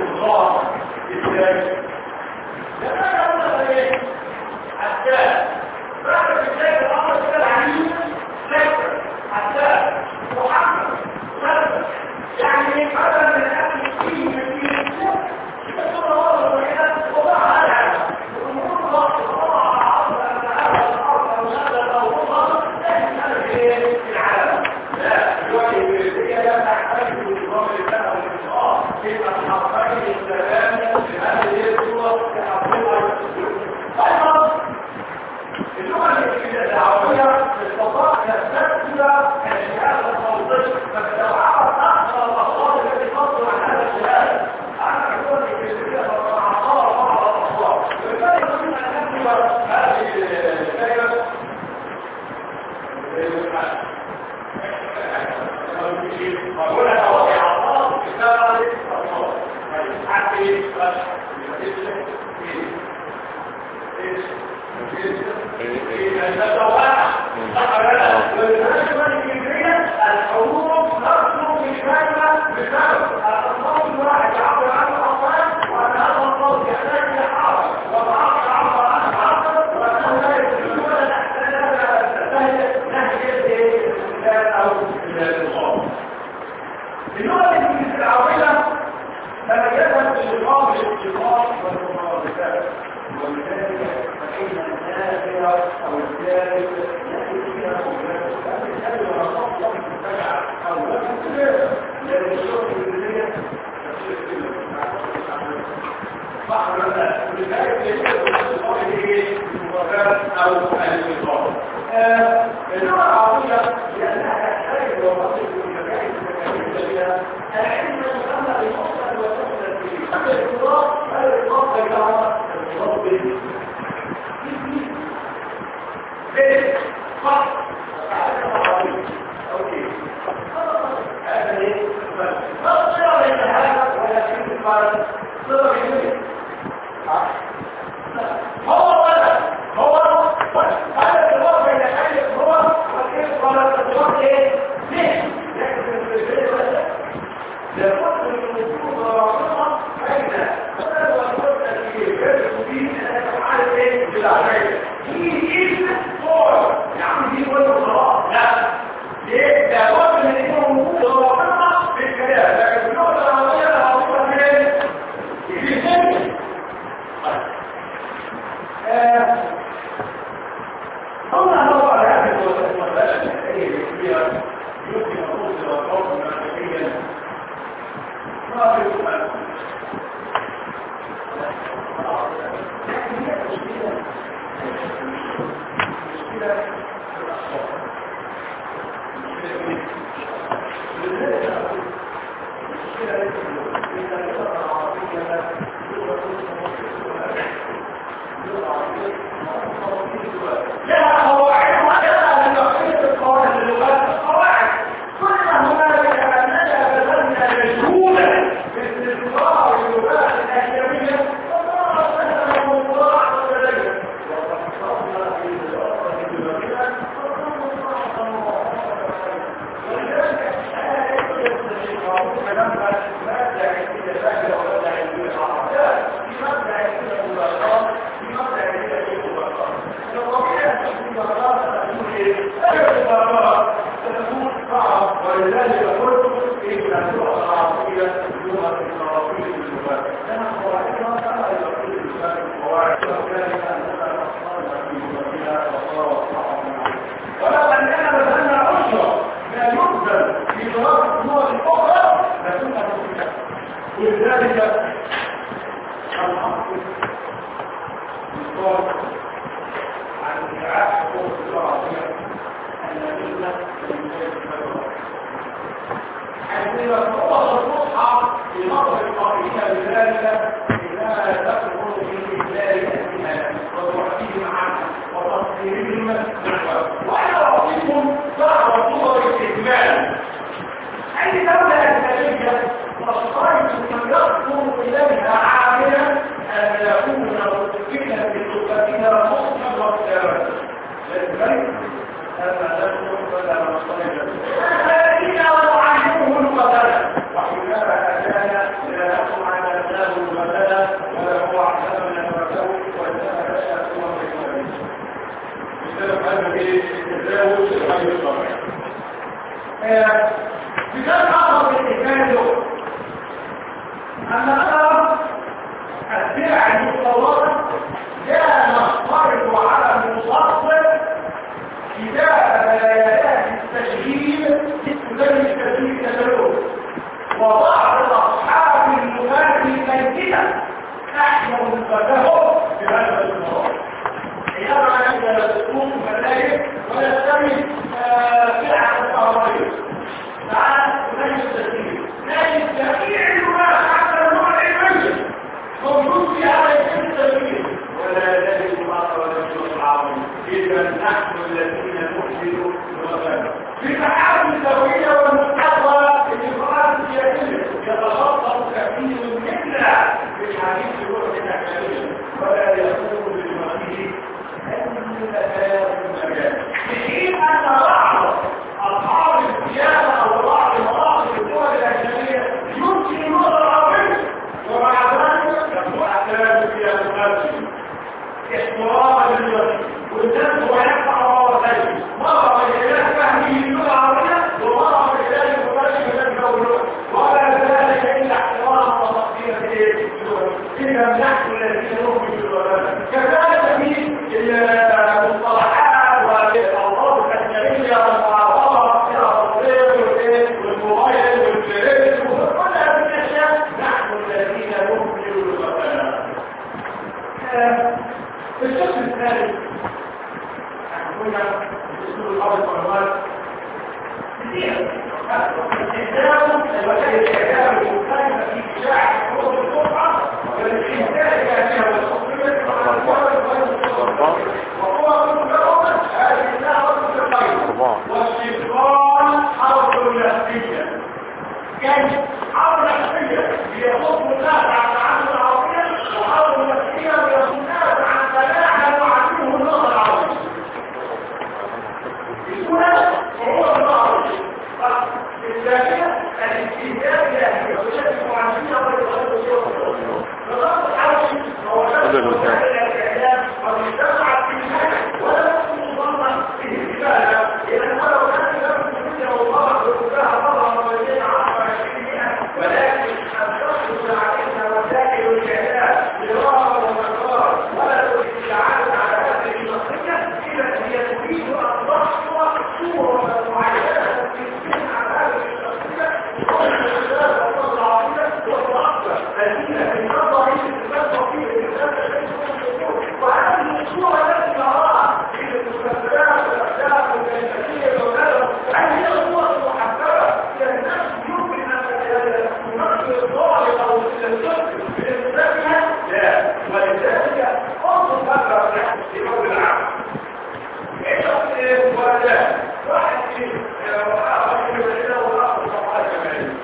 الله ازاي؟ لما قلنا ايه؟ حتى بعد ازاي الامر كده عليه فكر حتى محمد مثلا يعني مثلا من اكل فيه من بس هو والله كده وضع على الامور ضغط وضع عرض ان هذا الارض او هذا او هو لكن ايه العالم لا دلوقتي هي لا تحتاج لنظام الانسان او الانشاء يبقى الحركات السلام لهذه الصور تحققها ايضا اللغه العربيه استطاعت تستخدم الاشياء الصوتيه فتتوعد اكثر الاصوات التي تصدر عن هذا الشهاده عن اللغه الانجليزيه فتتعاطى بعض الاصوات ولذلك يمكن ان نكتب هذه الكلمه ولا وضع الله بسبب الصوت حتى الحروف نصر في كلمة بسبب الصوت الواحد يعبر عنه الأصوات وأن هذا الصوت يحتاج إلى حرف وضعف يعبر عنه حرف وأنه لا يستطيع ولا تحتاج نهج الإنسان أو الصوت. اللغة الإنجليزية العربية تميزت بالإضافة للاتفاق والمرادفات ولذلك فإن النافع أو الثالث يأتي فيها مجرد الثالث ولا تطلق المتبع أو لا تتبع لأن الشرط الإنجليزية تشير صح ولا لا؟ ولذلك يجب الاتفاق بالمرادفات أو الاتفاق. اللغة العربية لأنها تحتاج ومصير المكائن التكاليفية العلم يسمى بالمصدر والمصدر فيه أما الإضافة فالإضافة يجعلها الإضافة به ليه؟ صح أوكي هذا ليه؟ ما صير إلى هذا ولكن الفارق صير إليه هو هذا الإضافة إلى حاجة هو وكيف قال الإضافة إيه؟ ليه؟ لابد من وجود رابطه بين هذا والوقت الذي يجب فيه ان تفعل ايه بالعمليه هي صور يعني دي ولا خلاص لا ليه لابد من يكون وجود رابطه بالكلام لكن النقطه العربيه رابطه فين في الذهن هنا نضع هذه المساله التي هي يمكن ان توصل الحكم المنهجيا ما في سؤال أما نرى الدرع المصورة لا نفترض على المصور كتاب بيانات التشغيل زي التشغيل كتالوج وبعض أصحاب اللغات الميتة أحيوا مفاتهم بهذا الموضوع حينما يبدأ تكون ملايك ويستمد سلعة الطهرية تعال نجد التشغيل نجد جميع اللغات حتى النوع العلمي موجود في هذا التشغيل ولا نجد مصر ولا نجد العربي إذا نحن الذين نحسن الوغاية في محاول التوعية والمحاضرة الإفراد السياسية يتخطط كثير منا بالحديث الوقت الأكاديمي ولا يكون بالمغيب أي مكان المجال في حين أن بعض أصحاب السياسة أو بعض مناطق الدول الأجنبية يمكن النظر العربي ومع ذلك يكون أحكام السياسة احتراما للوطن والناس هو يقع وراء مرة بإله فهمه اللغة العربية ومرة بإله المباشر من الدولة ولا ذلك إلا احتراما وتقدير اللغة إذا نحن الذين نؤمن بالوطن كذلك في المصطلحات والألفاظ الأجنبية والمعارضة التصوير والموبايل والجريد وكل هذه الأشياء نحن الذين نؤمن بالوطن. الشخص الثالث قلنا اسلوب الارض والمال كثير استخدام الوسائل الاعلام المختلفه في اشاعه حروب القرعه والاستهلاك فيها والتصوير وهو مجرد هذه النهضه الخير واستقرار حرب نفسيه كانت حرب نفسيه ليصد الناس عن التعامل العربي وحرب نفسيه ليصد الناس عن تلاعب وعدوه النظر العربي هنا هو النظر الثانيه الاستهداف الى الولايات المعاديه والغير نظام الحربي هو نفس الاعلام والمجتمع الديني ولا يكون ضمن الاستفاده لان ولو كان لم يكن الله وكفاها مره وبين 10 ولكن الشخص علينا وسائل الاعلام دراسه ومقرار ولا الاستعانه على هذه المنطقه اذا هي تريد ان تحصر صوره معينه في على هذه الشخصيه التي النظر يتفق فيه الانسان وهذه الصوره التي نراها في المسلسلات والاحداث والكلماتيه وكذا هل هي صوره محببه الى الناس يمكن ان تنقل الظاهر او التنقل بانسانها؟ لا ولذلك انظر ماذا يحدث في يوم العام ايش ولا واحد في واحد من والاخر صفحه كمان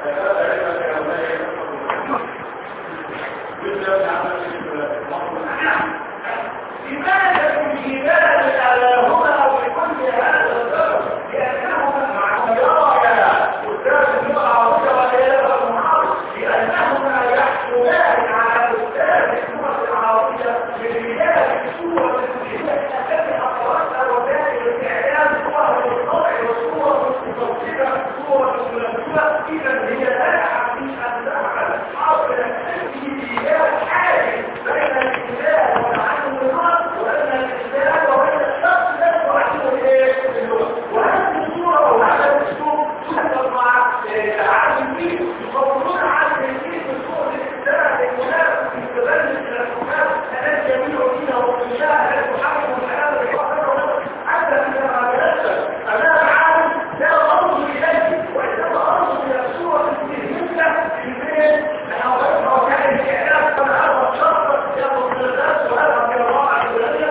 لماذا الجبال على هنا وبكل هذا السبب؟ لأنهما مع الدراية أستاذ اللغة العربية والعيادة المحاضر لأنهما يحصلان على أستاذ اللغة العربية من بداية الصورة التي أقرأتها وسائل الإعلام صورة الطبع وصورة المتوسطة صورة الملفوفة إذا هي لا حقيقة أن تعمل حاصل التسجيلات حاجز بين الإنسان والعالم النار وبين الإنسان وبين الشخص الذي يعلمه اللغة وهذه الصورة وهذا الأسلوب تحصل مع العالم فيه يصورون عالم فيه بصورة الإنسان المناسب في تبني الأسلوبات التي يميل فيها والإنشاء التي تحكم الحياة الحقيقة حتى إذا تناسب أمام عالم لا أنظر إليه وإنما أنظر إلى الصورة الذهنية في البيت لأن وكان الإعلام كما هذا الشخص يأخذ من الناس وهذا في الواقع الدولية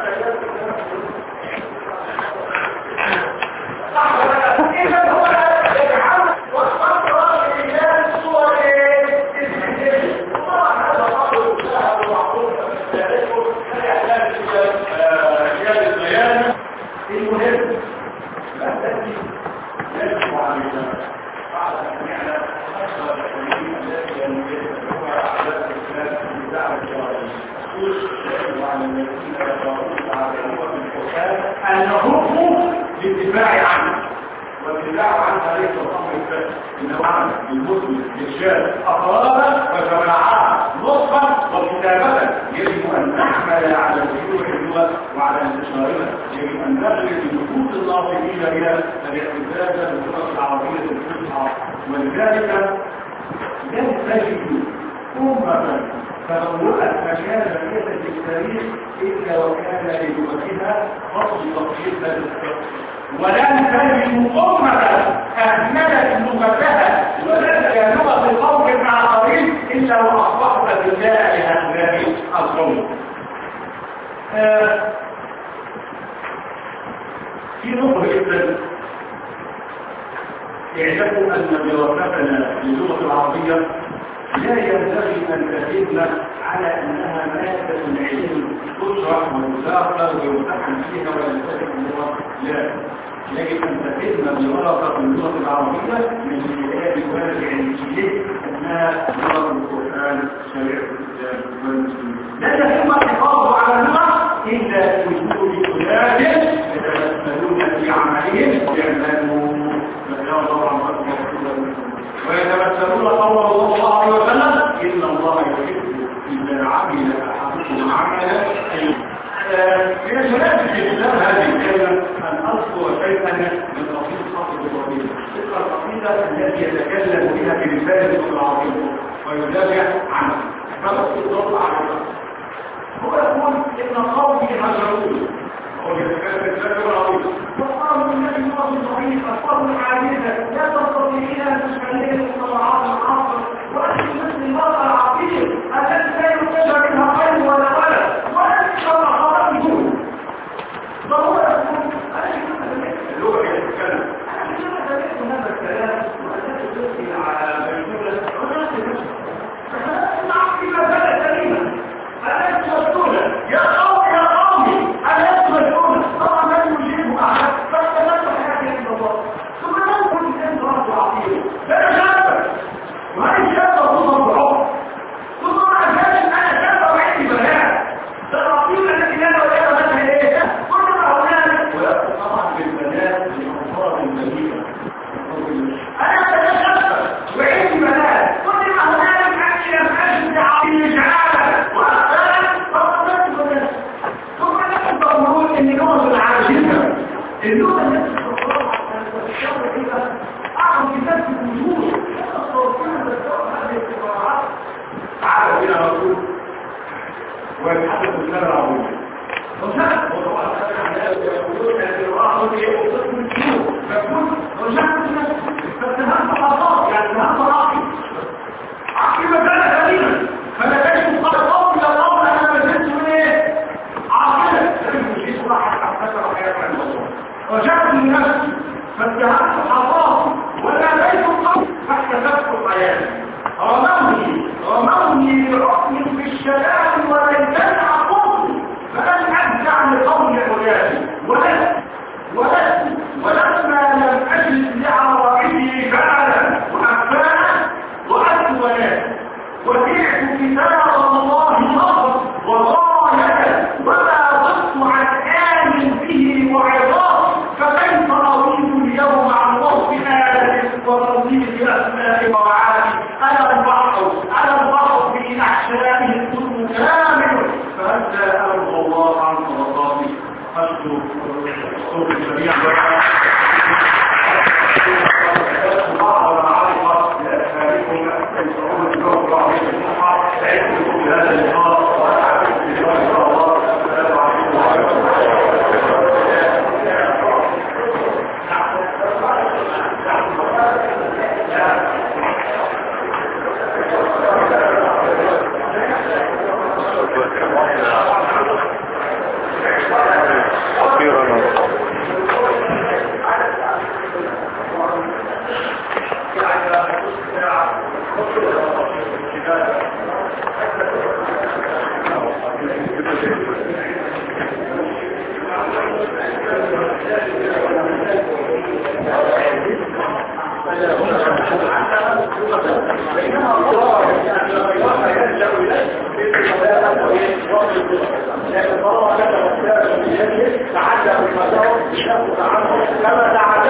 صح ولا إذا هو يجعل والصبر لإيمان الصور الذهنية وطبعا هذا الأمر سهل ومعروف من ذلك لا يحتاج إلى البيان المهم التي يجب علينا بعد أن يعلم أكثر التكليف التي يتبعها على الإسلام في دعوة الجوارح يجب على الذين يقرؤون على الأمة القرآن أن يهربوا للدفاع عنه والدفاع عن طريق الأمر إنه عمل المسلم إرشاد أفرادا وجماعات نطقا وكتابة يجب أن نحمل على وجوه اللغة وعلى انتشارها. يجب أن نغرس نفوس الناطقين بها الاعتزاز باللغة العربية الفصحى. ولذلك لن تجد أمة تطورت مكانة في التاريخ إلا وكان للغتها فصل وقيمة الفقه. ولن تجد أمة أهملت لغتها ولدها لغة القوم الآخرين إلا وأصبحوا أذلاء لهؤلاء القوم. في نقطة جدا اعلموا أن دراستنا للغة العربية لا ينبغي أن تهمنا على أنها مادة العلم تشرح وتذاكر ويمتحن فيها وينتهي اللغة. لا، يجب أن تتم دراسة اللغة العربية من خلال الواجع الجديد أنها لغة القرآن شريعة الإسلام والمسلمين. لا يتم الحفاظ على اللغة إلا بوجود أولاد يتمثلون في عملهم ويعملون ويتمثلون قول الله عليه وسلم إن الله يحب إذا عمل أحدكم عملا من الشباب في الإسلام هذه الكلمة أن أذكر شيئا من تفصيل خاصة الوظيفة. تلك القصيدة التي يتكلم بها في رسالة اللغة العربية ويدافع عنها فقط الضغط على هو يقول إن قومي هجرون وهو يتكلم باللغة العربية وقالوا النبي الله ضعيف أصبر عادية لا تستطيعين أن تشكلين مصطلحات العصر وأنت مثل المرأة العقيل التي لا يرتجى منها خير ولا ولد وأنت كما خرجتون. فهو يقول أنا اللغة يتكلم أنا كما سمعت هذا الكلام وأنا تدرسي على الجملة وأنا تدرسي فأنا أعطي مثلا كلمة ألا تشتون يا قومي ألا تشتون طبعا لا يجيب أحد فاستمرت حياتي عند الله ثم لا يكون الإنسان رب عقيل لا شابك وهي شابة تصل بعض ثم مع ذلك أنا شابة وعندي بنات العقيل التي لا ولا مثلا إيه كل ما هنالك ويأخذ طبعا بالبنات لأنصار المدينة أنا شابة وعندي بنات كل ما هنالك أني لم أجد عقيل جعالة ان لغه العاجزه اللغه التي تقرأها الشعب فيها اعظم كتاب في الوجود لا تستطيع ان تقرأ هذه القراءات. تعالوا الى رسول ويتحدث باللغه العربيه وشاء وطبعا يقولون ان القراءه هي قصه الجنوب فكل رجعت نفسه فاتهمت خطاب يعني اتهمت راقي عقل مثلا قليلا فلا تجد قال قوم الى الامر انا ما زلت من ايه عاقله رجعت لنفسي فاتهمت حرام وناديت القوم فاحتسبت حياتي رموني بعقل في الشباب وليتني عقلت فلن ارجع لقول حياتي ولما لم اجد لعرائدي فعلا وافانا وعدت ونادي وبعت كتاب الله نصر وغايه وما ضدت عن آمن به وعظات فكيف أريد اليوم عن وصف آلة وتوصيف أسماء ومعاني أنا البحر في أحشائه الكل كامل فأنت أرضى الله عن صدقاتي أشكر صوت الجميع لكن طالما كتب الكتاب بشكل تعلم المسار بشكل عنه كما تعلم